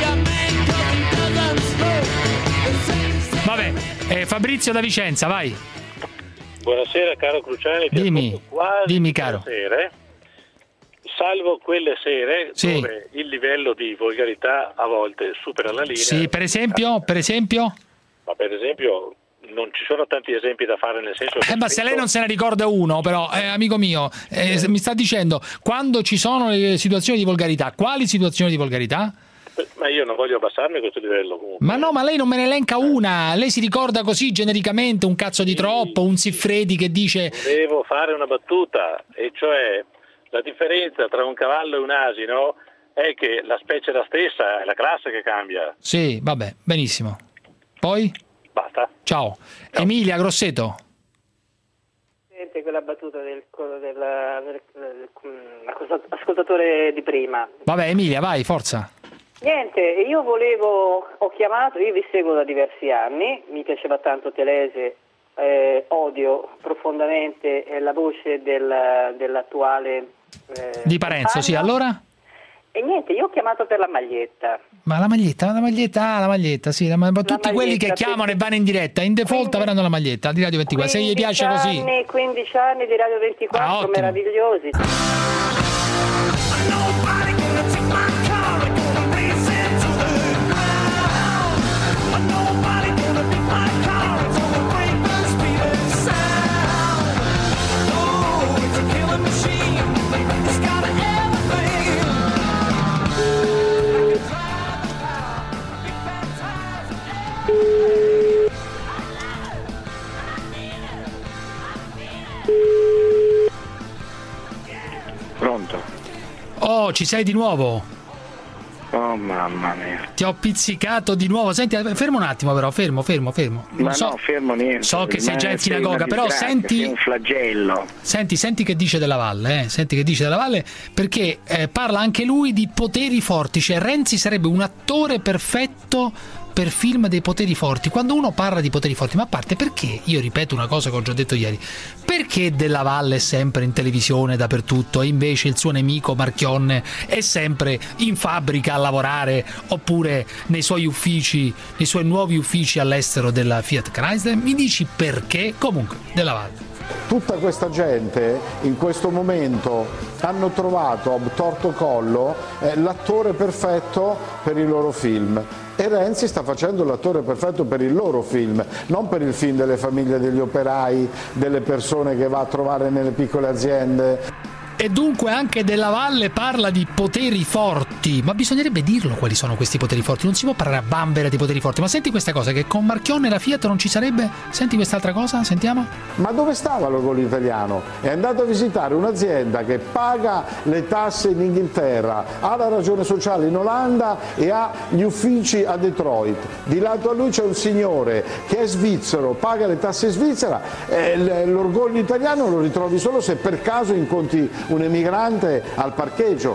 Vabbè, eh, Fabrizio da Vicenza, vai. Buonasera caro Cruciani. Dimmi, dimmi caro. Sere, salvo quelle sere sì. dove il livello di volgarità a volte supera la linea. Sì, per esempio, per esempio? Ma per esempio non ci sono tanti esempi da fare, nel senso che eh, ma se lei non se ne ricorda uno, però, eh, amico mio, eh, mi sta dicendo, quando ci sono le situazioni di volgarità, quali situazioni di volgarità? Ma io non voglio abbassarmi a questo livello comunque. Ma no, ma lei non me ne elenca una. Lei si ricorda così genericamente un cazzo di troppo, un Siffredi che dice... Devo fare una battuta, e cioè la differenza tra un cavallo e un asino è che la specie è la stessa, è la classe che cambia. Sì, vabbè, benissimo. Poi? Basta. Ciao. Ciao. Emilia Grosseto. divertente quella battuta del, del, del, del, del ascoltatore di prima. Vabbè, Emilia, vai, forza. Niente, io volevo, ho chiamato, io vi seguo da diversi anni, mi piaceva tanto Telese, eh, odio profondamente eh, la voce del, dell'attuale... Eh, di Parenzo, sì, allora? E niente, io ho chiamato per la maglietta. Ma la maglietta, la maglietta, ah, la maglietta, sì, la, ma tutti maglietta, quelli che chiamano e vanno in diretta, in default quindici, avranno la maglietta di Radio ventiquattro, se gli piace così. Anni, quindici anni di Radio ventiquattro, ah, meravigliosi. Pronto? Oh, ci sei di nuovo? Oh mamma mia. Ti ho pizzicato di nuovo. Senti, fermo un attimo però, fermo, fermo, fermo. Ma so, no, fermo niente. So che sei già in sinagoga, però senti... Sei un flagello. Senti, senti che dice Della Valle, eh? Senti che dice Della Valle, perché eh, parla anche lui di poteri forti, cioè Renzi sarebbe un attore perfetto per film dei poteri forti. Quando uno parla di poteri forti, ma a parte perché, io ripeto una cosa che ho già detto ieri, perché Della Valle è sempre in televisione dappertutto e invece il suo nemico Marchionne è sempre in fabbrica a lavorare oppure nei suoi uffici, nei suoi nuovi uffici all'estero della Fiat Chrysler? Mi dici perché? Comunque, Della Valle. Tutta questa gente in questo momento hanno trovato a torto collo eh, l'attore perfetto per i loro film. E Renzi sta facendo l'attore perfetto per il loro film, non per il film delle famiglie degli operai, delle persone che va a trovare nelle piccole aziende. E dunque anche Della Valle parla di poteri forti, ma bisognerebbe dirlo quali sono questi poteri forti, non si può parlare a bambera di poteri forti. Ma senti questa cosa, che con Marchionne e la Fiat non ci sarebbe, senti quest'altra cosa, sentiamo. Ma dove stava l'orgoglio italiano? È andato a visitare un'azienda che paga le tasse in Inghilterra, ha la ragione sociale in Olanda e ha gli uffici a Detroit. Di lato a lui c'è un signore che è svizzero, paga le tasse in Svizzera, eh, l'orgoglio italiano lo ritrovi solo se per caso incontri un emigrante al parcheggio.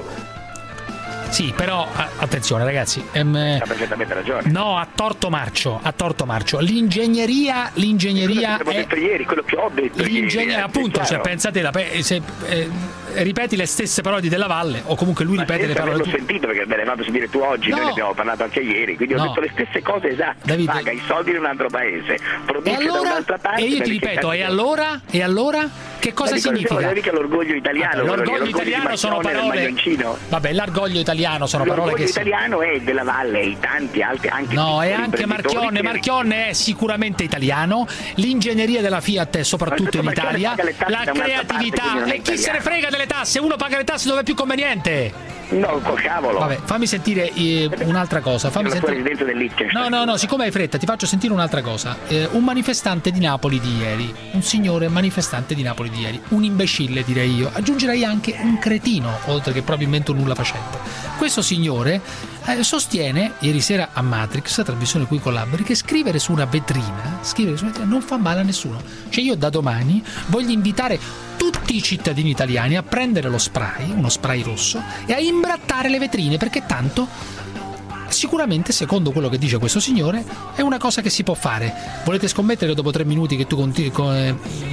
Sì, però attenzione ragazzi, ehm, ha perfettamente ragione. No, a torto marcio, a torto marcio. L'ingegneria, l'ingegneria quello che è detto ieri, quello che ho detto l'ingegneria, ieri, appunto, cioè pensate la, se, eh, ripeti le stesse parole di Della Valle o comunque lui ma ripete le parole. L'ho sentito perché me ne vado a sentire tu oggi, no. Noi ne abbiamo parlato anche ieri, quindi ho no. detto le stesse cose esatte. David, paga i soldi in un altro paese, produce allora, da un'altra parte. E io ti ripeto, e allora? E allora? Che cosa ma significa? Dico, l'orgoglio italiano. Vabbè, l'orgoglio italiano sono parole. Vabbè, l'argoglio italiano sono parole che. L'orgoglio italiano è Della Valle e tanti altri anche. No, è anche Marchionne. Marchionne è sicuramente italiano. L'ingegneria della Fiat è soprattutto in Italia. La creatività. E chi se ne frega delle tasse? Uno paga le tasse dove è più conveniente. No, col cavolo. Vabbè, fammi sentire eh, un'altra cosa. Fammi sentire. No, no, no, siccome hai fretta, ti faccio sentire un'altra cosa. Eh, un manifestante di Napoli di ieri, un signore manifestante di Napoli di ieri, un imbecille direi io, aggiungerei anche un cretino, oltre che probabilmente un nulla facente. Questo signore eh, sostiene, ieri sera a Matrix, trasmissione cui collabori, che scrivere su una vetrina, scrivere su una vetrina non fa male a nessuno. Cioè io da domani voglio invitare tutti i cittadini italiani a prendere lo spray, uno spray rosso, e a imbrattare le vetrine, perché tanto sicuramente, secondo quello che dice questo signore, è una cosa che si può fare. Volete scommettere dopo tre minuti che tu continui,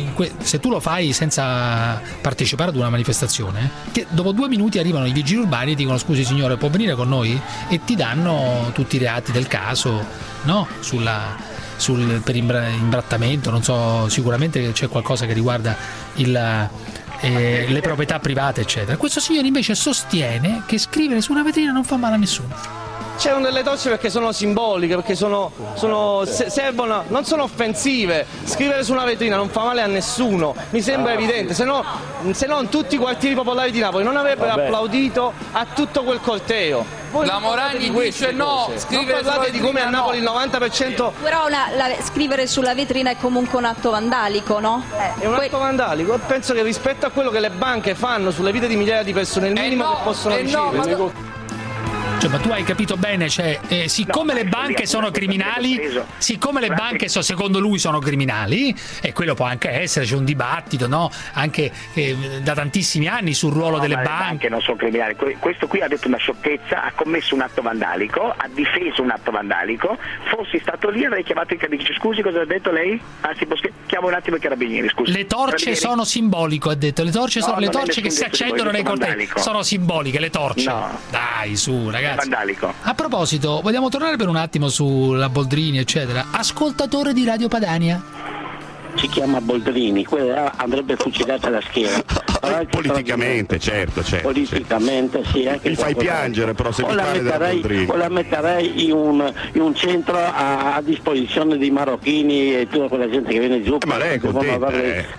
se tu lo fai senza partecipare ad una manifestazione, che dopo due minuti arrivano i vigili urbani e dicono scusi signore, può venire con noi? E ti danno tutti i reati del caso, no? Sulla sul, per imbra, imbrattamento, non so, sicuramente c'è qualcosa che riguarda il, eh, le proprietà private eccetera. Questo signore invece sostiene che scrivere su una vetrina non fa male a nessuno. C'erano delle tosse perché sono simboliche, perché sono, sono servono, non sono offensive. Scrivere su una vetrina non fa male a nessuno, mi sembra evidente, se no, se no tutti i quartieri popolari di Napoli non avrebbero Vabbè. applaudito a tutto quel corteo. Voi la Moragni dice no, scrivere non parlate di come a Napoli no. il novanta per cento. Però una, la, scrivere sulla vetrina è comunque un atto vandalico, no? Eh, è un atto vandalico, penso che rispetto a quello che le banche fanno sulle vite di migliaia di persone, il minimo eh no, che possono eh ricevere. No, Cioè, ma tu hai capito bene, cioè, eh, siccome No, le banche sono criminali, preso. siccome le Guarda banche che- so, secondo lui sono criminali, e quello può anche essere, c'è un dibattito, no? Anche eh, da tantissimi anni sul ruolo No, delle ma le banche. banche non sono criminali. Que- Questo qui ha detto una sciocchezza, ha commesso un atto vandalico, ha difeso un atto vandalico. Fossi stato lì avrei chiamato i carabinieri. Scusi, cosa ha detto lei? Anzi, posso- chiamo un attimo i carabinieri, scusi. Le torce Carabinieri? sono simbolico, ha detto. Le torce, No, sono, le non è torce che nessun si detto accendono nei simbolico, cortei vandalico. sono simboliche, le torce. No. Dai, su, È ragazzi. vandalico. A proposito, vogliamo tornare per un attimo sulla Boldrini, eccetera. Ascoltatore di Radio Padania. Si chiama Boldrini, quella andrebbe fucilata alla schiena. Politicamente, certo, certo. Politicamente, sì. Anche Mi fai qualcosa- piangere, però, se o mi la parli della metterei, Boldrini. o la metterei in un, in un centro a, a disposizione dei marocchini e tutta quella gente che viene giù. Ma lei è devono contenta, averle- eh?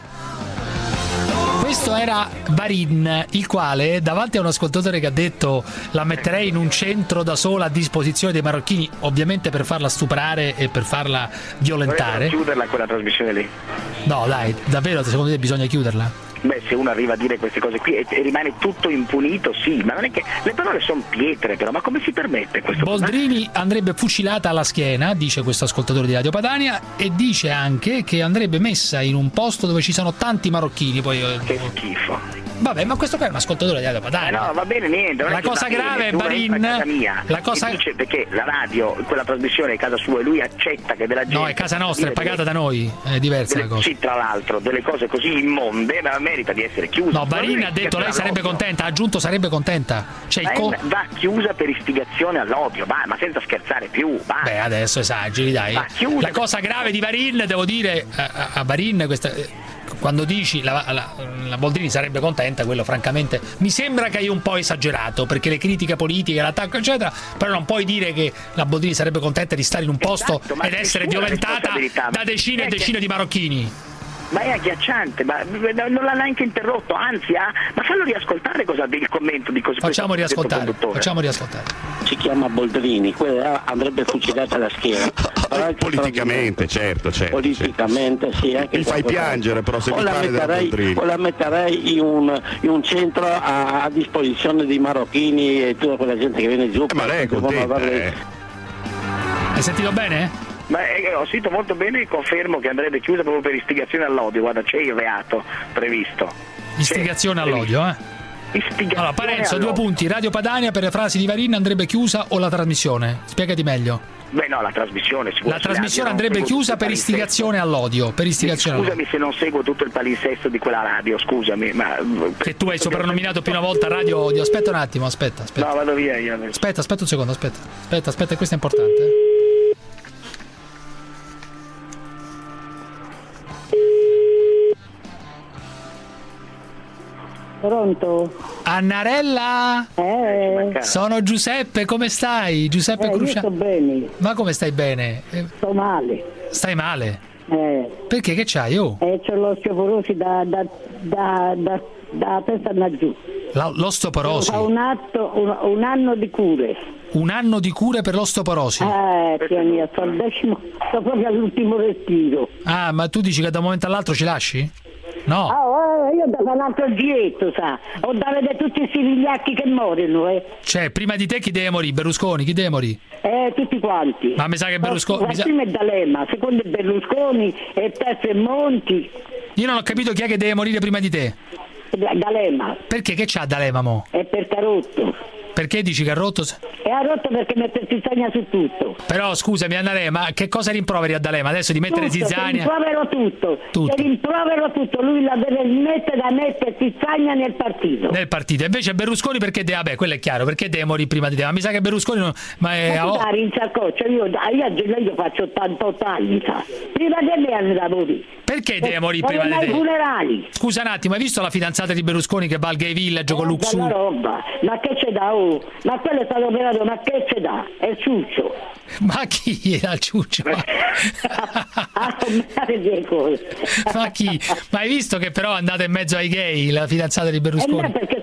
Questo era Varin, il quale davanti a un ascoltatore che ha detto la metterei in un centro da sola a disposizione dei marocchini, ovviamente per farla stuprare e per farla violentare. Vorrebbero chiuderla quella trasmissione lì. No, dai, davvero secondo te bisogna chiuderla? Beh, se uno arriva a dire queste cose qui e, e rimane tutto impunito, sì, ma non è che le parole sono pietre, però, ma come si permette questo? Boldrini andrebbe fucilata alla schiena, dice questo ascoltatore di Radio Padania, e dice anche che andrebbe messa in un posto dove ci sono tanti marocchini. Poi Che schifo. Vabbè, ma questo qua è un ascoltatore di Radio Padania. Eh no, va bene, niente. non La è che cosa va bene, grave, tu Barin, entra a casa mia la cosa- e dice perché la radio, quella trasmissione è casa sua e lui accetta che della gente. No, è casa nostra, è dire pagata delle- da noi, è diversa la delle- cosa. Sì, tra l'altro, delle cose così immonde, ma merita di essere chiusa. No, Barin ha detto lei sarebbe contenta, ha aggiunto sarebbe contenta. Cioè, il co- va chiusa per istigazione all'odio, va, ma senza scherzare più, va. Beh, adesso esageri, dai. Va chiusa. La cosa grave di Varin, devo dire, a, a Varin, questa, eh, quando dici la, la, la Boldrini sarebbe contenta, quello francamente mi sembra che hai un po' esagerato, perché le critiche politiche, l'attacco eccetera, però non puoi dire che la Boldrini sarebbe contenta di stare in un posto Esatto, ma ed essere nessuna violentata responsabilità. da decine e Eh, che- decine di marocchini. Ma è agghiacciante, ma non l'ha neanche interrotto, anzi, ah, ma fallo riascoltare cosa il commento di cosa Facciamo questo riascoltare, conduttore. facciamo riascoltare. Si chiama Boldrini, quella andrebbe fucilata alla schiena. Politicamente, certo, certo. Politicamente, sì. Anche Mi fai qualcosa- piangere, però, se o mi la parli della metterei, Boldrini. o la metterei in un, in un centro a, a disposizione dei marocchini e tutta quella gente che viene giù. Ma lei è devono contenta, averle- eh? Hai sentito bene? Ma eh, ho sentito molto bene e confermo che andrebbe chiusa proprio per istigazione all'odio, guarda, c'è il reato previsto. Istigazione C'è- all'odio, eh? Istigazione Allora, Parenzo, due all'odio. punti. Radio Padania per le frasi di Varin andrebbe chiusa o la trasmissione? Spiegati meglio. Beh no, la trasmissione sicuramente. La trasmissione Io non andrebbe seguo chiusa tutto per il palinsesto. istigazione all'odio. Per istigazione all'odio. Scusami se non seguo tutto il palinsesto di quella radio, scusami, ma... Che tu hai soprannominato più una volta Radio Odio. Aspetta un attimo, aspetta, aspetta. No, vado via io adesso. Aspetta, aspetta un secondo, aspetta. Aspetta, aspetta, questo è importante. eh. Pronto? Annarella? Eh, Sono Giuseppe, come stai? Giuseppe eh, io Cruciani. sto bene, Ma come stai bene? Eh, sto male. Stai male? Eh, Perché? Che c'hai? Oh? eh, c'ho l'osteoporosi da, da, da, da, da testa a giù. La- l'ostoporosi. Fa un, atto, un, un anno di cure. Un anno di cure per l'ostoporosi. Eh, Pia mia, sto al decimo, sto proprio all'ultimo respiro. Ah, ma tu dici che da un momento all'altro ci lasci? No. Ah, eh, io da un altro giretto, sa. Ho da vedere tutti questi vigliacchi che muoiono, eh. Cioè, prima di te chi deve morire? Berlusconi? Chi deve morire? Eh, tutti quanti. Ma mi sa che Berlusconi... La mi sa- prima è D'Alema, secondo è Berlusconi e terzo è Monti. Io non ho capito chi è che deve morire prima di te. D'Alema. Perché? Che c'ha D'Alema, mo? È perché ha rotto. Perché dici che ha rotto? E ha rotto perché mette zizzania su tutto. Però scusami Annalema, che cosa rimproveri a D'Alema? Adesso di mettere Tutto, zizzania? Ti rimprovero tutto. Tutto. Ti rimprovero tutto. Lui la deve smettere da mettere zizzania nel partito. Nel partito. Invece Berlusconi perché deve... Vabbè, quello è chiaro, perché deve morire prima di te? Ma mi sa che Berlusconi non... Ma è... Ma tu oh, dai, in saccoccia, io, io, io faccio ottantotto anni, sa. Prima di me hanno da morire. Perché deve morire prima di ai te? funerali. Scusa un attimo, hai visto la fidanzata di Berlusconi che va al Gay Village con Bella Luxur? roba. Ma che c'è da oh? Ma quello è stato operato, ma che c'è da? È il ciuccio. Ma chi era il ciuccio? Ah, ma che cose. Ma chi? Ma hai visto che però è andata in mezzo ai gay la fidanzata di E Berlusconi? me perché sono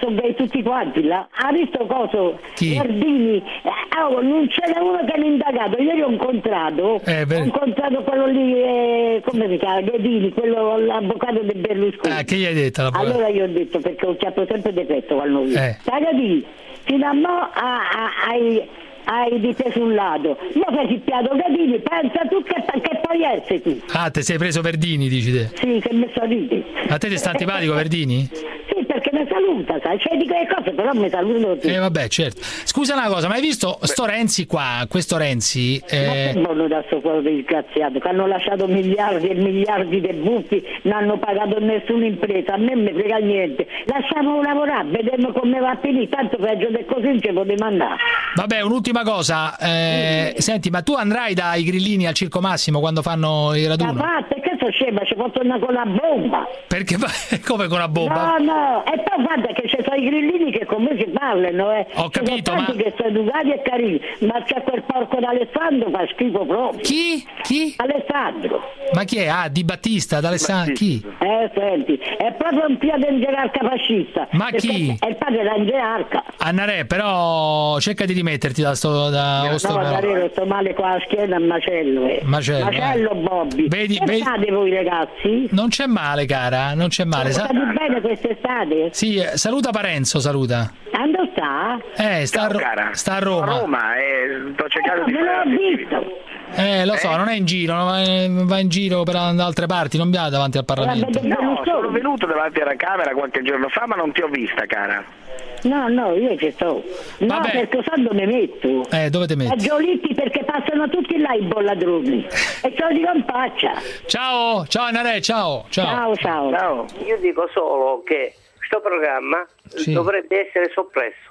sono gay tutti quanti là. Ha visto coso? Chi? Verdini. Eh, oh, non ce n'è uno che mi ha indagato. Ieri ho incontrato, Eh, beh. ho incontrato quello lì, eh, come si chiama? Verdini, quello, l'avvocato di Berlusconi. Ah, che gli hai detto? La Allora io ho detto, perché ho chiappato sempre defetto quando io. Eh. Ragazzi, fino a mo' a- a- ai, hai difeso un lato. Io fai il piatto Gadini, pensa tu che, che poi essere tu. Ah, te sei preso Verdini, dici te? Sì, che mi sta ridi. A te ti sta antipatico Verdini? Sì, perché mi saluta, sai? Cioè dico le cose, però mi saluto tu. Eh vabbè, certo. Scusa una cosa, ma hai visto sto Renzi qua, questo Renzi? Ma che Eh, buono da sto quello disgraziato, che hanno lasciato miliardi e miliardi di buffi, non hanno pagato nessuna impresa, a me non mi frega niente. Lasciamo lavorare, vediamo come va a finire, tanto peggio di così non ci potete mandare. vabbè, un'ultima cosa. Eh, senti, ma tu andrai dai grillini al Circo Massimo quando fanno il Ma raduno? va, perché sono scema, ci può tornare con la bomba. Perché come con la bomba? No, no, e poi guarda che ci sono i grillini che con me si parlano, eh. Ho capito, ci sono tanti ma- che sono educati e carini, ma c'è quel porco d'Alessandro fa schifo proprio. Chi? Chi? Alessandro. Ma chi è? Ah, Di Battista, d'Alessandro, chi? Eh, senti, è proprio un piede in gerarca fascista. Ma Perché chi? È il padre della gerarca. Annare, però cerca di rimetterti da sto da No, sto- Darero, sto male qua a schiena, macello. Eh. Macello, Macello, eh. Bobby. Vedi- che vedi- fate voi ragazzi? Non c'è male, cara, non c'è male. Sa- State bene quest'estate? Sì, eh, saluta Parenzo, saluta. Dove sta? Eh, sta, a Ro- cara. sta a Roma. A Roma, eh, sto cercando di Me l'ho fare visto. Eh, lo so, non è in giro, non va, va in giro per da altre parti, non viene davanti al Parlamento. No, sono venuto davanti alla Camera qualche giorno fa, ma non ti ho vista, cara. No, no, io ci sto. No, Vabbè. perché so dove metto. Eh, dove ti A metti? Giolitti perché passano tutti là i bolladroni. E ce lo dico in faccia. Ciao, ciao Annare, ciao, ciao. Ciao, ciao. Io dico solo che questo programma Sì. dovrebbe essere soppresso.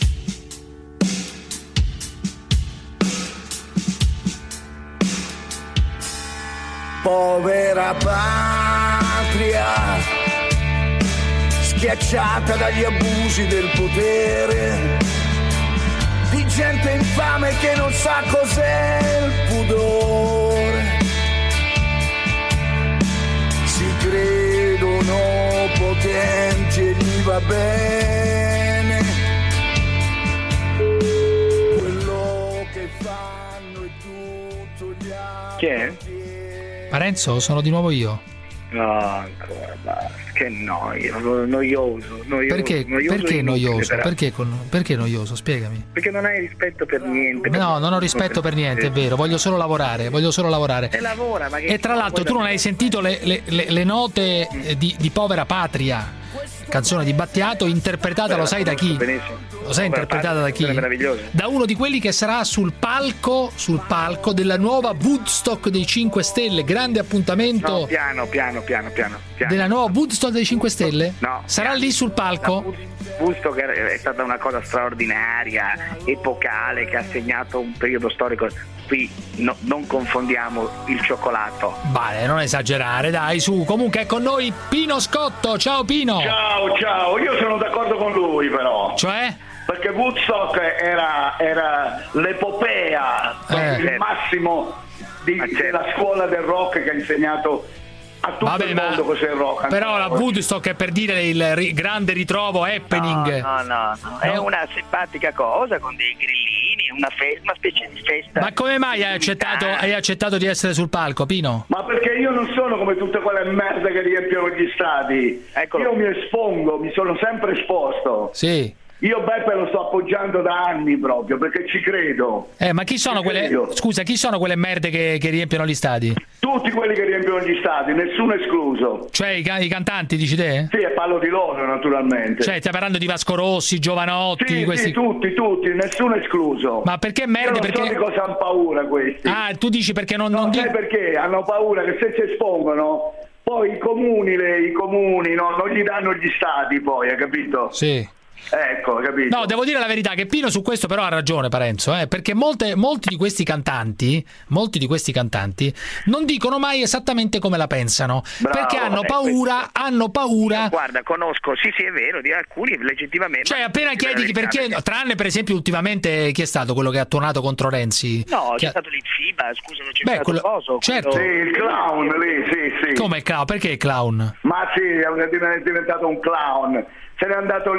Povera patria, schiacciata dagli abusi del potere, di gente infame che non sa cos'è il pudore. Si credono potenti e gli va bene quello che fanno e tutto gli altri. Chi è? Parenzo, sono di nuovo io. No, ancora basta. Che noia, noioso, noioso. Perché, noioso perché e inutile, noioso? però. Perché, con- perché noioso? Spiegami. Perché non hai rispetto per niente. No, non ho rispetto per niente, è vero, voglio solo lavorare, voglio solo lavorare. E lavora, ma che E tra l'altro tu non hai sentito le, le- le- le note eh, di, di Povera Patria, canzone di Battiato, interpretata, lo sai da chi? Lo sai interpretata da chi? Meravigliosa. Da uno di quelli che sarà sul palco, sul palco della nuova Woodstock dei cinque Stelle, grande appuntamento. No, piano, piano, piano, piano. piano. Della nuova Woodstock dei cinque Stelle? No. Sarà lì sul palco? Woodstock è stata una cosa straordinaria, epocale, che ha segnato un periodo storico. Qui no- non confondiamo il cioccolato. Vale, non esagerare, dai, su. Comunque è con noi Pino Scotto. Ciao Pino. Ciao, ciao, io sono d'accordo con lui però. Cioè? Perché Woodstock era, era l'epopea, Eh. il massimo di- della scuola del rock che ha insegnato a tutto Vabbè, il ma- mondo cos'è il rock. Però la Woodstock è per dire il ri- grande ritrovo happening. No, no, no, è una simpatica cosa con dei grillini, una, fe- una specie di festa. Ma come mai hai accettato, hai accettato di essere sul palco, Pino? Ma perché io non sono come tutte quelle merde che riempiono gli stadi. Io mi espongo, mi sono sempre esposto. Sì. Io Beppe lo sto appoggiando da anni proprio perché ci credo. Eh, ma chi sono Ci quelle. credo. Scusa, chi sono quelle merde che, che riempiono gli stadi? Tutti quelli che riempiono gli stadi, nessuno escluso. Cioè i, ca- i cantanti, dici te? Sì, e parlo di loro naturalmente. Cioè, stai parlando di Vasco Rossi, Giovanotti, Sì, questi. sì, tutti, tutti, nessuno escluso. Ma perché Io merde? non Perché. so di cosa hanno paura questi. Ah, tu dici perché non, No, non sai di- perché? Hanno paura che se si espongono, poi i comuni, le- i comuni no, non gli danno gli stadi poi, hai capito? Sì. Ecco, capito? No, devo dire la verità che Pino su questo però ha ragione, Parenzo, eh, perché molte, molti di questi cantanti, molti di questi cantanti non dicono mai esattamente come la pensano, Bravo, perché hanno eh, paura, hanno paura. Io, guarda, conosco, sì, sì, è vero, di alcuni legittimamente. Cioè, appena ma- chiedi perché, tranne per esempio ultimamente chi è stato quello che ha tuonato contro Renzi? No, Chi c'è ha- stato l'Infiba, scusa, non c'è Beh, stato quello- coso, certo. quello- Sì, il clown lì, sì, sì. Come clown? Perché clown? Ma sì, è diventato un clown. Se n'è andato lì a dopo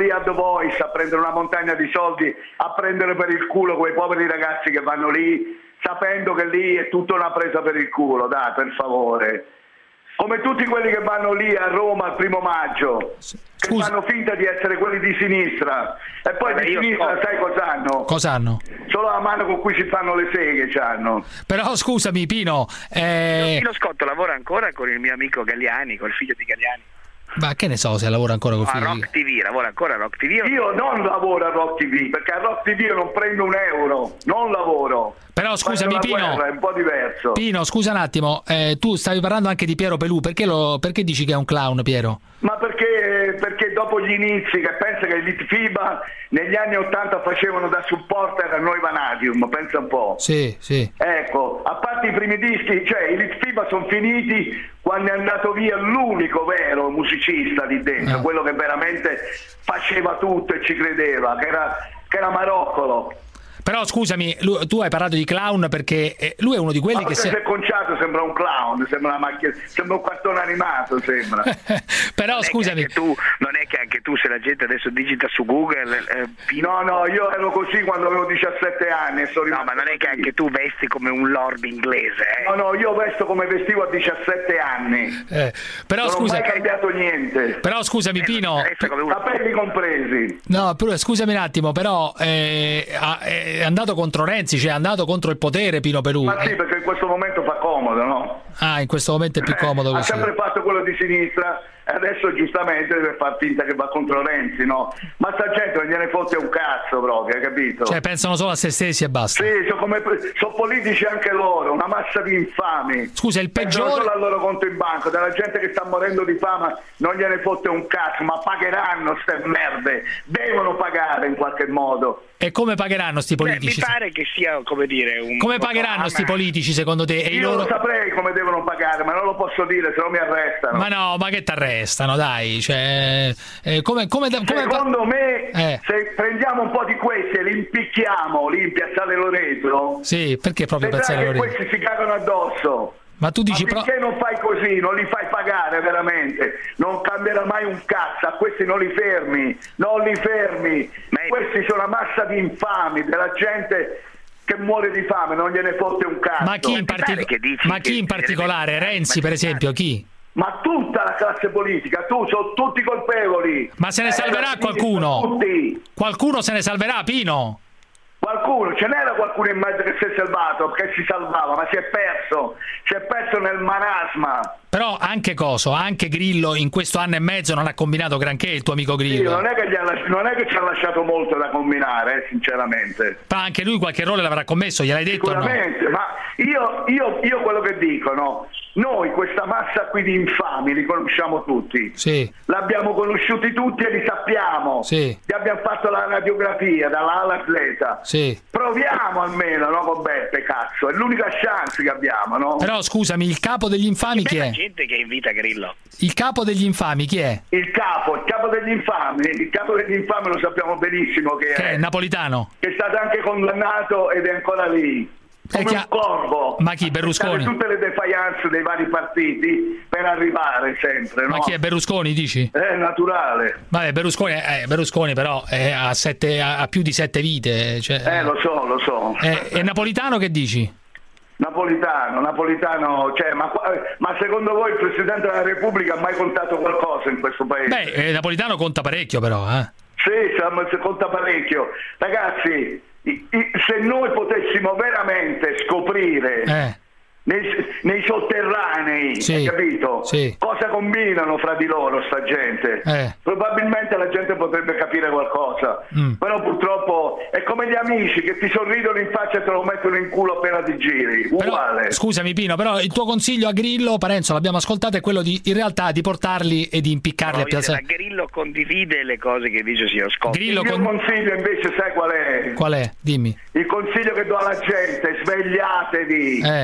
Boys, a prendere una montagna di soldi, a prendere per il culo quei poveri ragazzi che vanno lì, sapendo che lì è tutta una presa per il culo, dai, per favore. Come tutti quelli che vanno lì a Roma il primo maggio, che Scusa. fanno finta di essere quelli di sinistra, e poi Vabbè, di io sinistra so. sai cos'hanno? Cos'hanno? Solo la mano con cui si fanno le seghe c'hanno. Però scusami Pino, eh... Pino Scotto lavora ancora con il mio amico Galliani, col figlio di Galliani. ma che ne so se lavora ancora col A figlio di- Rock T V, lavora ancora a Rock T V. Io non lavoro a Rock T V, perché a Rock T V io non prendo un euro, non lavoro. Però scusami Faccio una Pino, guerra, è un po' diverso. Pino, scusa un attimo, eh, tu stavi parlando anche di Piero Pelù, perché, lo, perché dici che è un clown Piero? Ma perché, perché dopo gli inizi, che pensa che l'Elite FIBA negli anni ottanta facevano da supporter a noi Vanadium, pensa un po'. Sì, sì. Ecco, a parte i primi dischi, cioè i Elite FIBA sono finiti quando è andato via l'unico vero musicista lì dentro, Eh. quello che veramente faceva tutto e ci credeva, che era, che era Maroccolo. Però scusami, lui- tu hai parlato di clown perché eh, lui è uno di quelli Ma che se se... è conciato sembra un clown, sembra una macchina, sembra un cartone animato, sembra. Però Non è scusami, che anche tu, non è che anche tu, se la gente adesso digita su Google eh, Pino- No, no, io ero così quando avevo diciassette anni e sono no, ma non è che anche tu vesti come un lord inglese, eh? No, no, io vesto come vestivo a diciassette anni. eh, però non scusa, ho mai cambiato niente. però scusami Pino, Capelli compresi. no, però, scusami un attimo, però eh, ha- è andato contro Renzi, cioè è andato contro il potere Pino Pelù. Ma sì, perché in questo momento fa comodo, no? Ah, in questo momento è più comodo Ha così. sempre fatto quello di sinistra e adesso giustamente deve far finta che va contro Renzi, no? Ma sta gente non gliene fotte un cazzo proprio, hai capito? Cioè pensano solo a se stessi e basta. Sì, sono, come, sono politici anche loro, una massa di infami. Scusa, il Pensano peggiore- solo al loro conto in banco, della gente che sta morendo di fama non gliene fotte un cazzo, ma pagheranno ste merde, devono pagare in qualche modo. E come pagheranno sti Beh, mi politici? pare che sia, come dire, un Come pagheranno sti politici secondo te? E i Io loro... lo saprei come devono pagare, ma non lo posso dire, se no mi arrestano. Ma no, ma che t'arrestano, dai, cioè eh, come, come, come Secondo me, Eh. se prendiamo un po' di questi e li impicchiamo lì in Piazzale Loreto, Sì, perché proprio vedrai Piazzale che Loreto? questi si cagano addosso. Ma tu dici Ma pro- finché non fai così, non li fai pagare veramente, non cambierà mai un cazzo, a questi non li fermi, non li fermi. Questi sono una massa di infami, della gente che muore di fame, non gliene fotte un cazzo. Ma chi in, partic- ma chi in particolare? Renzi per esempio, chi? Ma tutta la classe politica, tu, sono tutti colpevoli. Ma se ne Eh, salverà la qualcuno? Tutti. Qualcuno se ne salverà, Pino? Qualcuno, ce n'era qualcuno in mezzo che si è salvato, che si salvava, ma si è perso, si è perso nel marasma. Però anche Coso, anche Grillo in questo anno e mezzo non ha combinato granché, il tuo amico Sì, Grillo. non, è che gli ha lasci- non è che ci ha lasciato molto da combinare, eh, sinceramente. Ma anche lui qualche errore l'avrà commesso, gliel'hai detto o no? Sicuramente, ma io, io, io quello che dico, no? Noi questa massa qui di infami li conosciamo tutti. Sì. L'abbiamo conosciuti tutti e li sappiamo. Sì. Gli abbiamo fatto la radiografia dalla A all'atleta. Sì. Proviamo almeno, no, con Beppe, cazzo, è l'unica chance che abbiamo, no? Però scusami, il capo degli infami chi è? gente che invita Grillo. Il capo degli infami chi è? Il capo, il capo degli infami, il capo degli infami lo sappiamo benissimo che, Che è, è Napolitano? che è stato anche condannato ed è ancora lì. Come chi un ha- corvo. Ma chi, Berlusconi? Aspettare tutte le defiance dei vari partiti per arrivare sempre, no? Ma chi è, Berlusconi dici? È naturale. Vabbè, Berlusconi, eh, Berlusconi però eh, ha, sette, ha ha più di sette vite. Cioè, Eh, lo so, lo so. eh, e Napolitano che dici? Napolitano, Napolitano, cioè, ma, qua- ma secondo voi il Presidente della Repubblica ha mai contato qualcosa in questo paese? Beh, eh, Napolitano conta parecchio però, eh. Sì, Sam, se conta parecchio. Ragazzi, i- i- se noi potessimo veramente scoprire Eh. nei, nei sotterranei, Sì, hai capito? sì. Cosa combinano fra di loro sta gente? Eh. Probabilmente la gente potrebbe capire qualcosa, Mm. però purtroppo è come gli amici che ti sorridono in faccia e te lo mettono in culo appena ti giri, Però, uguale. scusami Pino, però il tuo consiglio a Grillo, Parenzo, l'abbiamo ascoltato, è quello di in realtà di portarli e di impiccarli a Voglio dire, piazza. la Grillo condivide le cose che dice signor Scotti. Grillo Il mio con- consiglio invece sai qual è? Qual è? Dimmi. Il consiglio che do alla gente, svegliatevi. Eh.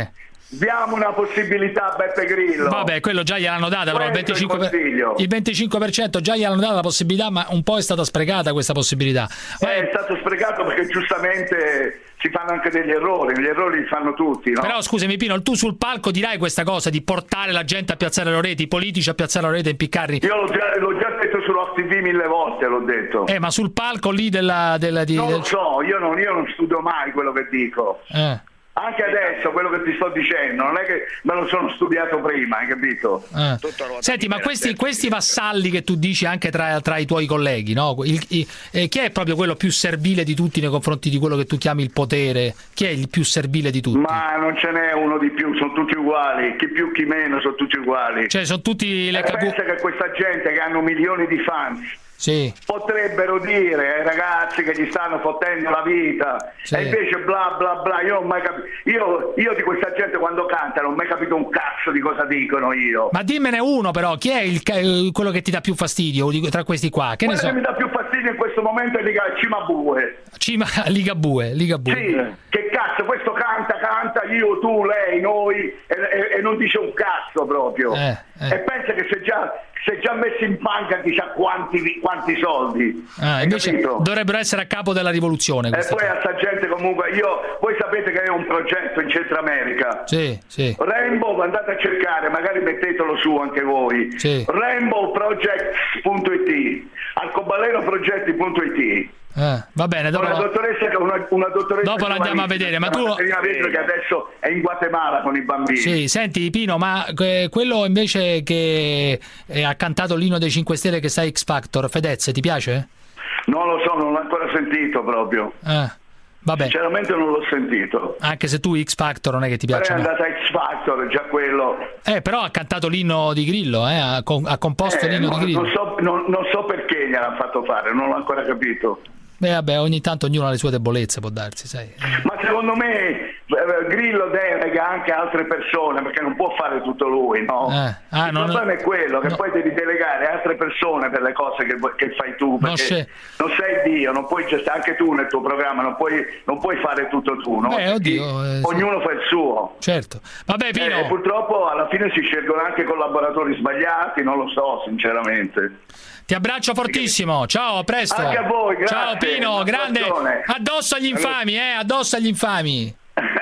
Diamo una possibilità a Beppe Grillo. Vabbè, quello già gliel'hanno data, però il venticinque per cento, il venticinque per cento già gliel'hanno data la possibilità, ma un po' è stata sprecata questa possibilità. Eh, è stato sprecato perché giustamente si fanno anche degli errori, gli errori li fanno tutti, no? Però scusami Pino, tu sul palco dirai questa cosa di portare la gente a piazzare le reti, i politici a piazzare le reti e impiccarli? Io l'ho già, l'ho già detto sull'Off T V mille volte, l'ho detto. Eh, ma sul palco lì della... della di, non del... lo so, io non, io non studio mai quello che dico. Eh. Anche adesso quello che ti sto dicendo non è che me lo sono studiato prima, hai capito? Eh. Senti, ma questi, questi vassalli che tu dici anche tra, tra i tuoi colleghi, no? Il, il, eh, chi è proprio quello più servile di tutti nei confronti di quello che tu chiami il potere? Chi è il più servile di tutti? Ma non ce n'è uno di più, sono tutti uguali, chi più chi meno, sono tutti uguali. Cioè sono tutti le e capu... pensa che questa gente che hanno milioni di fans sì. potrebbero dire ai ragazzi che gli stanno fottendo la vita, sì. e invece bla bla bla, io non ho mai capito, io, io di questa gente quando canta non ho mai capito un cazzo di cosa dicono io. Ma dimmene uno però, chi è il, quello che ti dà più fastidio tra questi qua? Che quello ne so? che mi dà più fastidio in questo momento è Liga, Cimabue. Cima, Ligabue, Ligabue. Sì, che cazzo, questo canta, canta, io, tu, lei, noi, e, e, e non dice un cazzo proprio. Eh, eh. E pensa che se già... si è già messo in banca chissà quanti, quanti soldi. Ah, invece capito? Dovrebbero essere a capo della rivoluzione. E poi a sta gente comunque, io, voi sapete che ho un progetto in Centro America. Sì, sì. Rainbow, andate a cercare, magari mettetelo su anche voi. Sì. rainbow projects punto it, arcobaleno progetti punto it. Eh, va bene, dopo una dottoressa, una, una dottoressa dopo l'andiamo a vedere, ma tu che adesso è in Guatemala con i bambini. Sì, senti Pino, ma eh, quello invece che eh, ha cantato l'inno dei cinque Stelle che sta X Factor, Fedez, ti piace? Non lo so, non l'ho ancora sentito proprio. Eh, vabbè. Sinceramente non l'ho sentito. Anche se tu X Factor non è che ti piace. Però è andata X Factor, già quello. Eh, però ha cantato l'inno di Grillo, eh, ha, ha composto eh, l'inno non, di Grillo. Non so, non, non so perché gliel'ha fatto fare, non l'ho ancora capito. Beh, vabbè, ogni tanto ognuno ha le sue debolezze, può darsi, sai. Ma secondo me Grillo delega anche altre persone, perché non può fare tutto lui, no? Eh. Ah, il non... problema è quello, che no. poi devi delegare altre persone per le cose che, che fai tu, perché non, non sei Dio, non puoi gestire, anche tu nel tuo programma, non puoi, non puoi fare tutto tu, no? Beh, oddio, eh, ognuno sì. fa il suo. Certo. Vabbè, Pino. E purtroppo alla fine si scelgono anche collaboratori sbagliati, non lo so, sinceramente. Ti abbraccio fortissimo, ciao, a presto. Anche a voi, grazie. Ciao Pino, grande. Addosso agli infami, eh, addosso agli infami.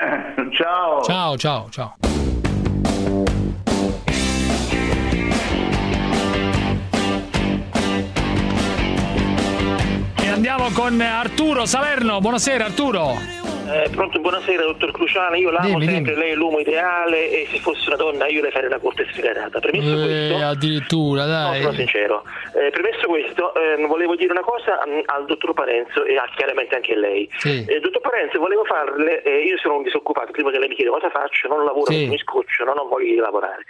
Ciao. Ciao, ciao, ciao. E andiamo con Arturo Salerno. Buonasera Arturo. Eh, pronto, buonasera dottor Cruciani, io l'amo dimmi, sempre, dimmi. Lei è l'uomo ideale e se fosse una donna io le farei la corte sfegatata. Premesso eh, questo, addirittura, dai. no, sono sincero. Eh, premesso questo, eh, volevo dire una cosa mh, al dottor Parenzo e a chiaramente anche a lei. Sì. Eh, dottor Parenzo, volevo farle, eh, io sono un disoccupato, prima che lei mi chieda cosa faccio, non lavoro, sì. mi scoccio, non ho voglia di lavorare.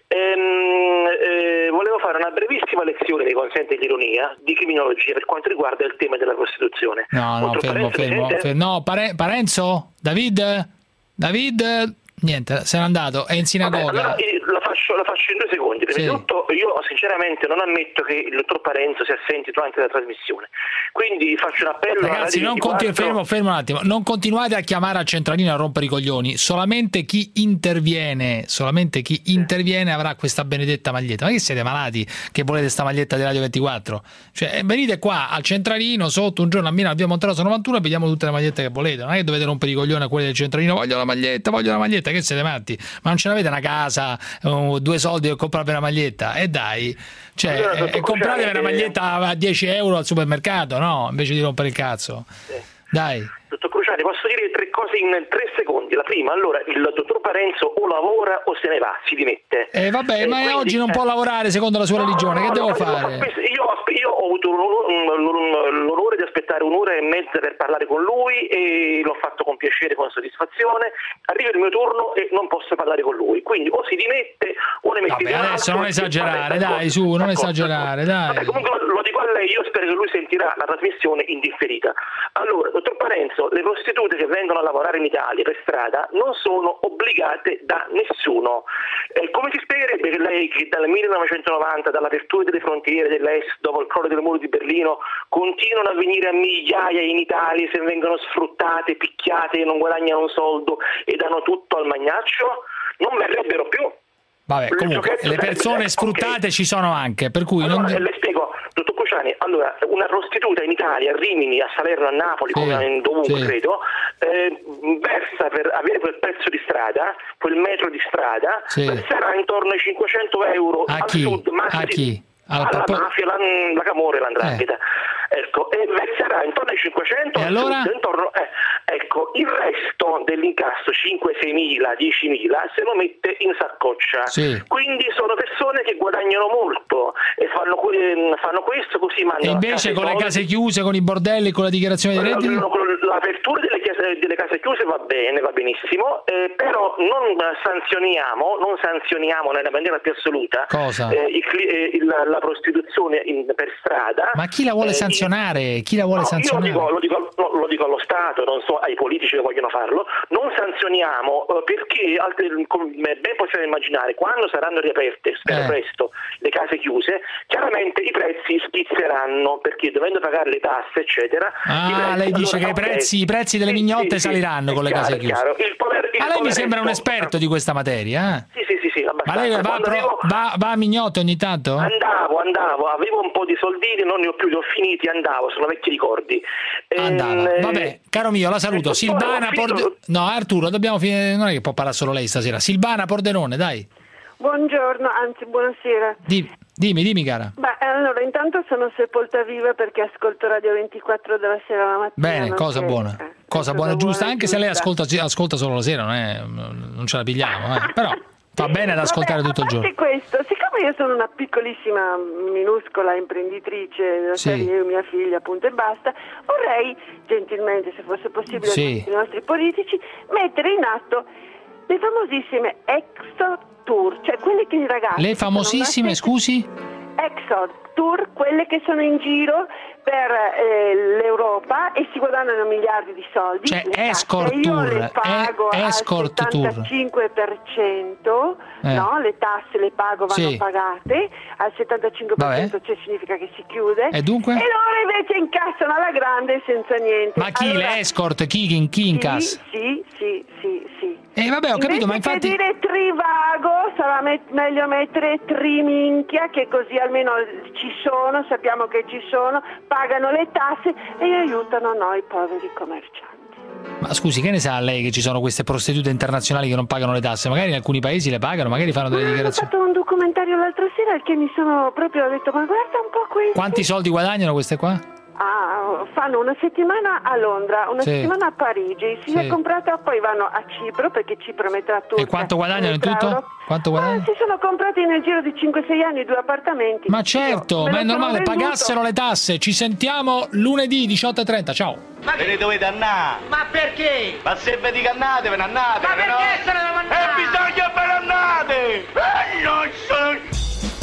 Ehm, eh, volevo fare una brevissima lezione, mi consente l'ironia, di criminologia per quanto riguarda il tema della prostituzione. No, no, dottor fermo, Parenzo, fermo, fermo. No, Pare- Parenzo? David? David? Niente, se n'è andato, è in sinagoga. Vabbè, allora, la, faccio, la faccio in due secondi. Prima Sì. di tutto, io sinceramente non ammetto che il dottor Parenzo sia assente durante la trasmissione. Quindi faccio un appello Ragazzi, non continu- fermo, fermo un attimo. Non continuate a chiamare a centralino a rompere i coglioni. Solamente chi interviene, solamente chi interviene avrà questa benedetta maglietta. Ma che siete malati che volete sta maglietta di Radio ventiquattro? Cioè, venite qua al centralino sotto un giorno a Milano, abbiamo Monterosso novantuno e vediamo tutte le magliette che volete. Non è che dovete rompere i coglioni a quelli del centralino. Voglio la maglietta, voglio la maglietta. Che siete matti? Ma non ce l'avete una casa, uh, due soldi per comprarvi una maglietta? E eh dai, cioè, allora, eh, compratevi una maglietta a dieci euro al supermercato, no? Invece di rompere il cazzo. Sì. Dai. Dottor Cruciani, posso dire tre cose in tre secondi. La prima, allora, il dottor Parenzo o lavora o se ne va, si dimette. Eh vabbè, eh, ma quindi, oggi non eh, può lavorare secondo la sua no, religione, no, che devo no, fare? Io, io ho avuto l'onore di aspettare un'ora e mezza per parlare con lui e l'ho fatto con piacere, con soddisfazione. Arriva il mio turno e non posso parlare con lui, quindi o si dimette o ne mette. Vabbè, adesso non esagerare, dai, su, non esagerare, dai. Vabbè, comunque lo dico a lei, io spero che lui sentirà la trasmissione in differita. Allora, dottor Parenzo, le prostitute che vengono a lavorare in Italia per strada non sono obbligate da nessuno. Eh, come si spiegherebbe che lei, che dal millenovecentonovanta, dall'apertura delle frontiere dell'Est, dopo il crollo del muro di Berlino, continuano a venire a migliaia in Italia se vengono sfruttate, picchiate, non guadagnano un soldo e danno tutto al magnaccio? non verrebbero più. Vabbè, comunque le persone sfruttate okay. ci sono anche, per cui allora, non... le spiego, dottor Cruciani, allora una prostituta in Italia, a Rimini, a Salerno, a Napoli, sì, come in dovunque sì. credo, eh, versa per avere quel pezzo di strada, quel metro di strada, sì. verserà intorno ai cinquecento euro a al chi? sud, ma a chi? alla, alla proprio... mafia, la, la camorra e l'andrangheta. Eh. Ecco, e verserà intorno ai cinquecento e allora? Sud, intorno, eh, ecco, il resto dell'incasso, cinque sei mila, dieci mila, se lo mette in saccoccia. Sì. Quindi sono persone che guadagnano molto e fanno, fanno questo così mandano. E invece con le case chiuse, con i bordelli, con la dichiarazione dei redditi? L'apertura delle case, delle case chiuse va bene, va benissimo, eh, però non sanzioniamo, non sanzioniamo nella maniera più assoluta Cosa? Eh, il, eh, la, la prostituzione in, per strada. Ma chi la vuole eh, sanzionare? Chi la vuole no, sanzionare? Io lo dico, lo, dico, no, lo dico allo Stato, non so ai politici che vogliono farlo, non sanzioniamo eh, perché, come ben possiamo immaginare, quando saranno riaperte, spero eh. presto, le case chiuse, chiaramente i prezzi schizzeranno, perché dovendo pagare le tasse, eccetera. Ah, lei dice allora, che okay. i, prezzi, i prezzi delle mignotte sì, saliranno sì, con le chiaro, case chiuse. Il pover, il Ma lei mi poveretto... sembra un esperto di questa materia, eh? Sì, sì, sì, sì, ma lei va, pro, avevo... va, va a mignotte ogni tanto? Andavo, andavo, avevo un po' di soldini, non ne ho più, li ho finiti, andavo, sono vecchi ricordi. Andava, ehm... vabbè, caro mio, la saluto. Silvana Pordenone. No, Arturo, dobbiamo finire, non è che può parlare solo lei stasera. Silvana Pordenone, dai. Buongiorno, anzi buonasera. Di, dimmi, dimmi cara. Beh, allora intanto sono sepolta viva perché ascolto Radio ventiquattro della sera la mattina. Bene, cosa che... buona. Eh, cosa buona e giusta, anche giusta. Se lei ascolta, ascolta solo la sera, non, è, non ce la pigliamo, eh. Però va bene ad ascoltare Vabbè, tutto il giorno. Questo, siccome io sono una piccolissima, minuscola imprenditrice della sì. serie, io e mia figlia, appunto e basta, vorrei gentilmente, se fosse possibile, sì. ai nostri politici, mettere in atto le famosissime Exo Tour, cioè quelle che i ragazzi... Le famosissime, scusi? Exo Tour, quelle che sono in giro per eh, l'Europa e si guadagnano miliardi di soldi. Cioè escort io tour, le pago e- escort al settantacinque per cento, eh. no? Le tasse le pago, vanno sì. pagate, al settantacinque per cento cioè significa che si chiude. E dunque? E loro invece incassano alla grande senza niente. Ma chi allora, le escort? Chi, chi incassa? Sì, sì, sì, sì. Eh vabbè, ho capito, Invece ma infatti... che dire trivago sarà met- meglio mettere triminchia, che così almeno ci sono, sappiamo che ci sono, pagano le tasse e aiutano noi poveri commercianti. Ma scusi, che ne sa lei che ci sono queste prostitute internazionali che non pagano le tasse? Magari in alcuni paesi le pagano, magari fanno delle ma dichiarazioni. Ho fatto un documentario l'altra sera che mi sono proprio ho detto, ma guarda un po' questo. Quanti soldi guadagnano queste qua? Ah, fanno una settimana a Londra, una sì. settimana a Parigi, si sì. è comprata, poi vanno a Cipro perché Cipro metterà tutto. E quanto guadagnano in tutto? Euro. Quanto guadagnano? Ah, si sono comprati nel giro di cinque sei anni due appartamenti. Ma certo, Io, ma è normale, venduto. pagassero le tasse. Ci sentiamo lunedì diciotto e trenta, ciao. Ma ve ne dovete andare? Ma perché? Ma se ve dico andate, ve ne andate. Ma perché no? Se ne devo andare? E bisogna ve ne andate! E non sono...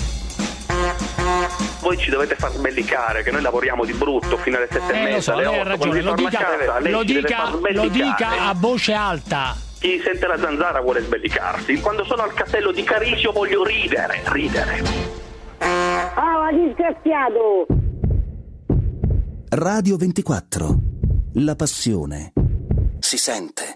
Voi ci dovete far sbellicare che noi lavoriamo di brutto fino alle sette eh, e mezza, lo so, alle lei ha ragione, lo dica, casa, lo, dica, lo dica a voce alta. Chi sente la zanzara vuole sbellicarsi. Quando sono al castello di Carisio voglio ridere, ridere. Oh, disgraziato! Radio ventiquattro. La passione si sente.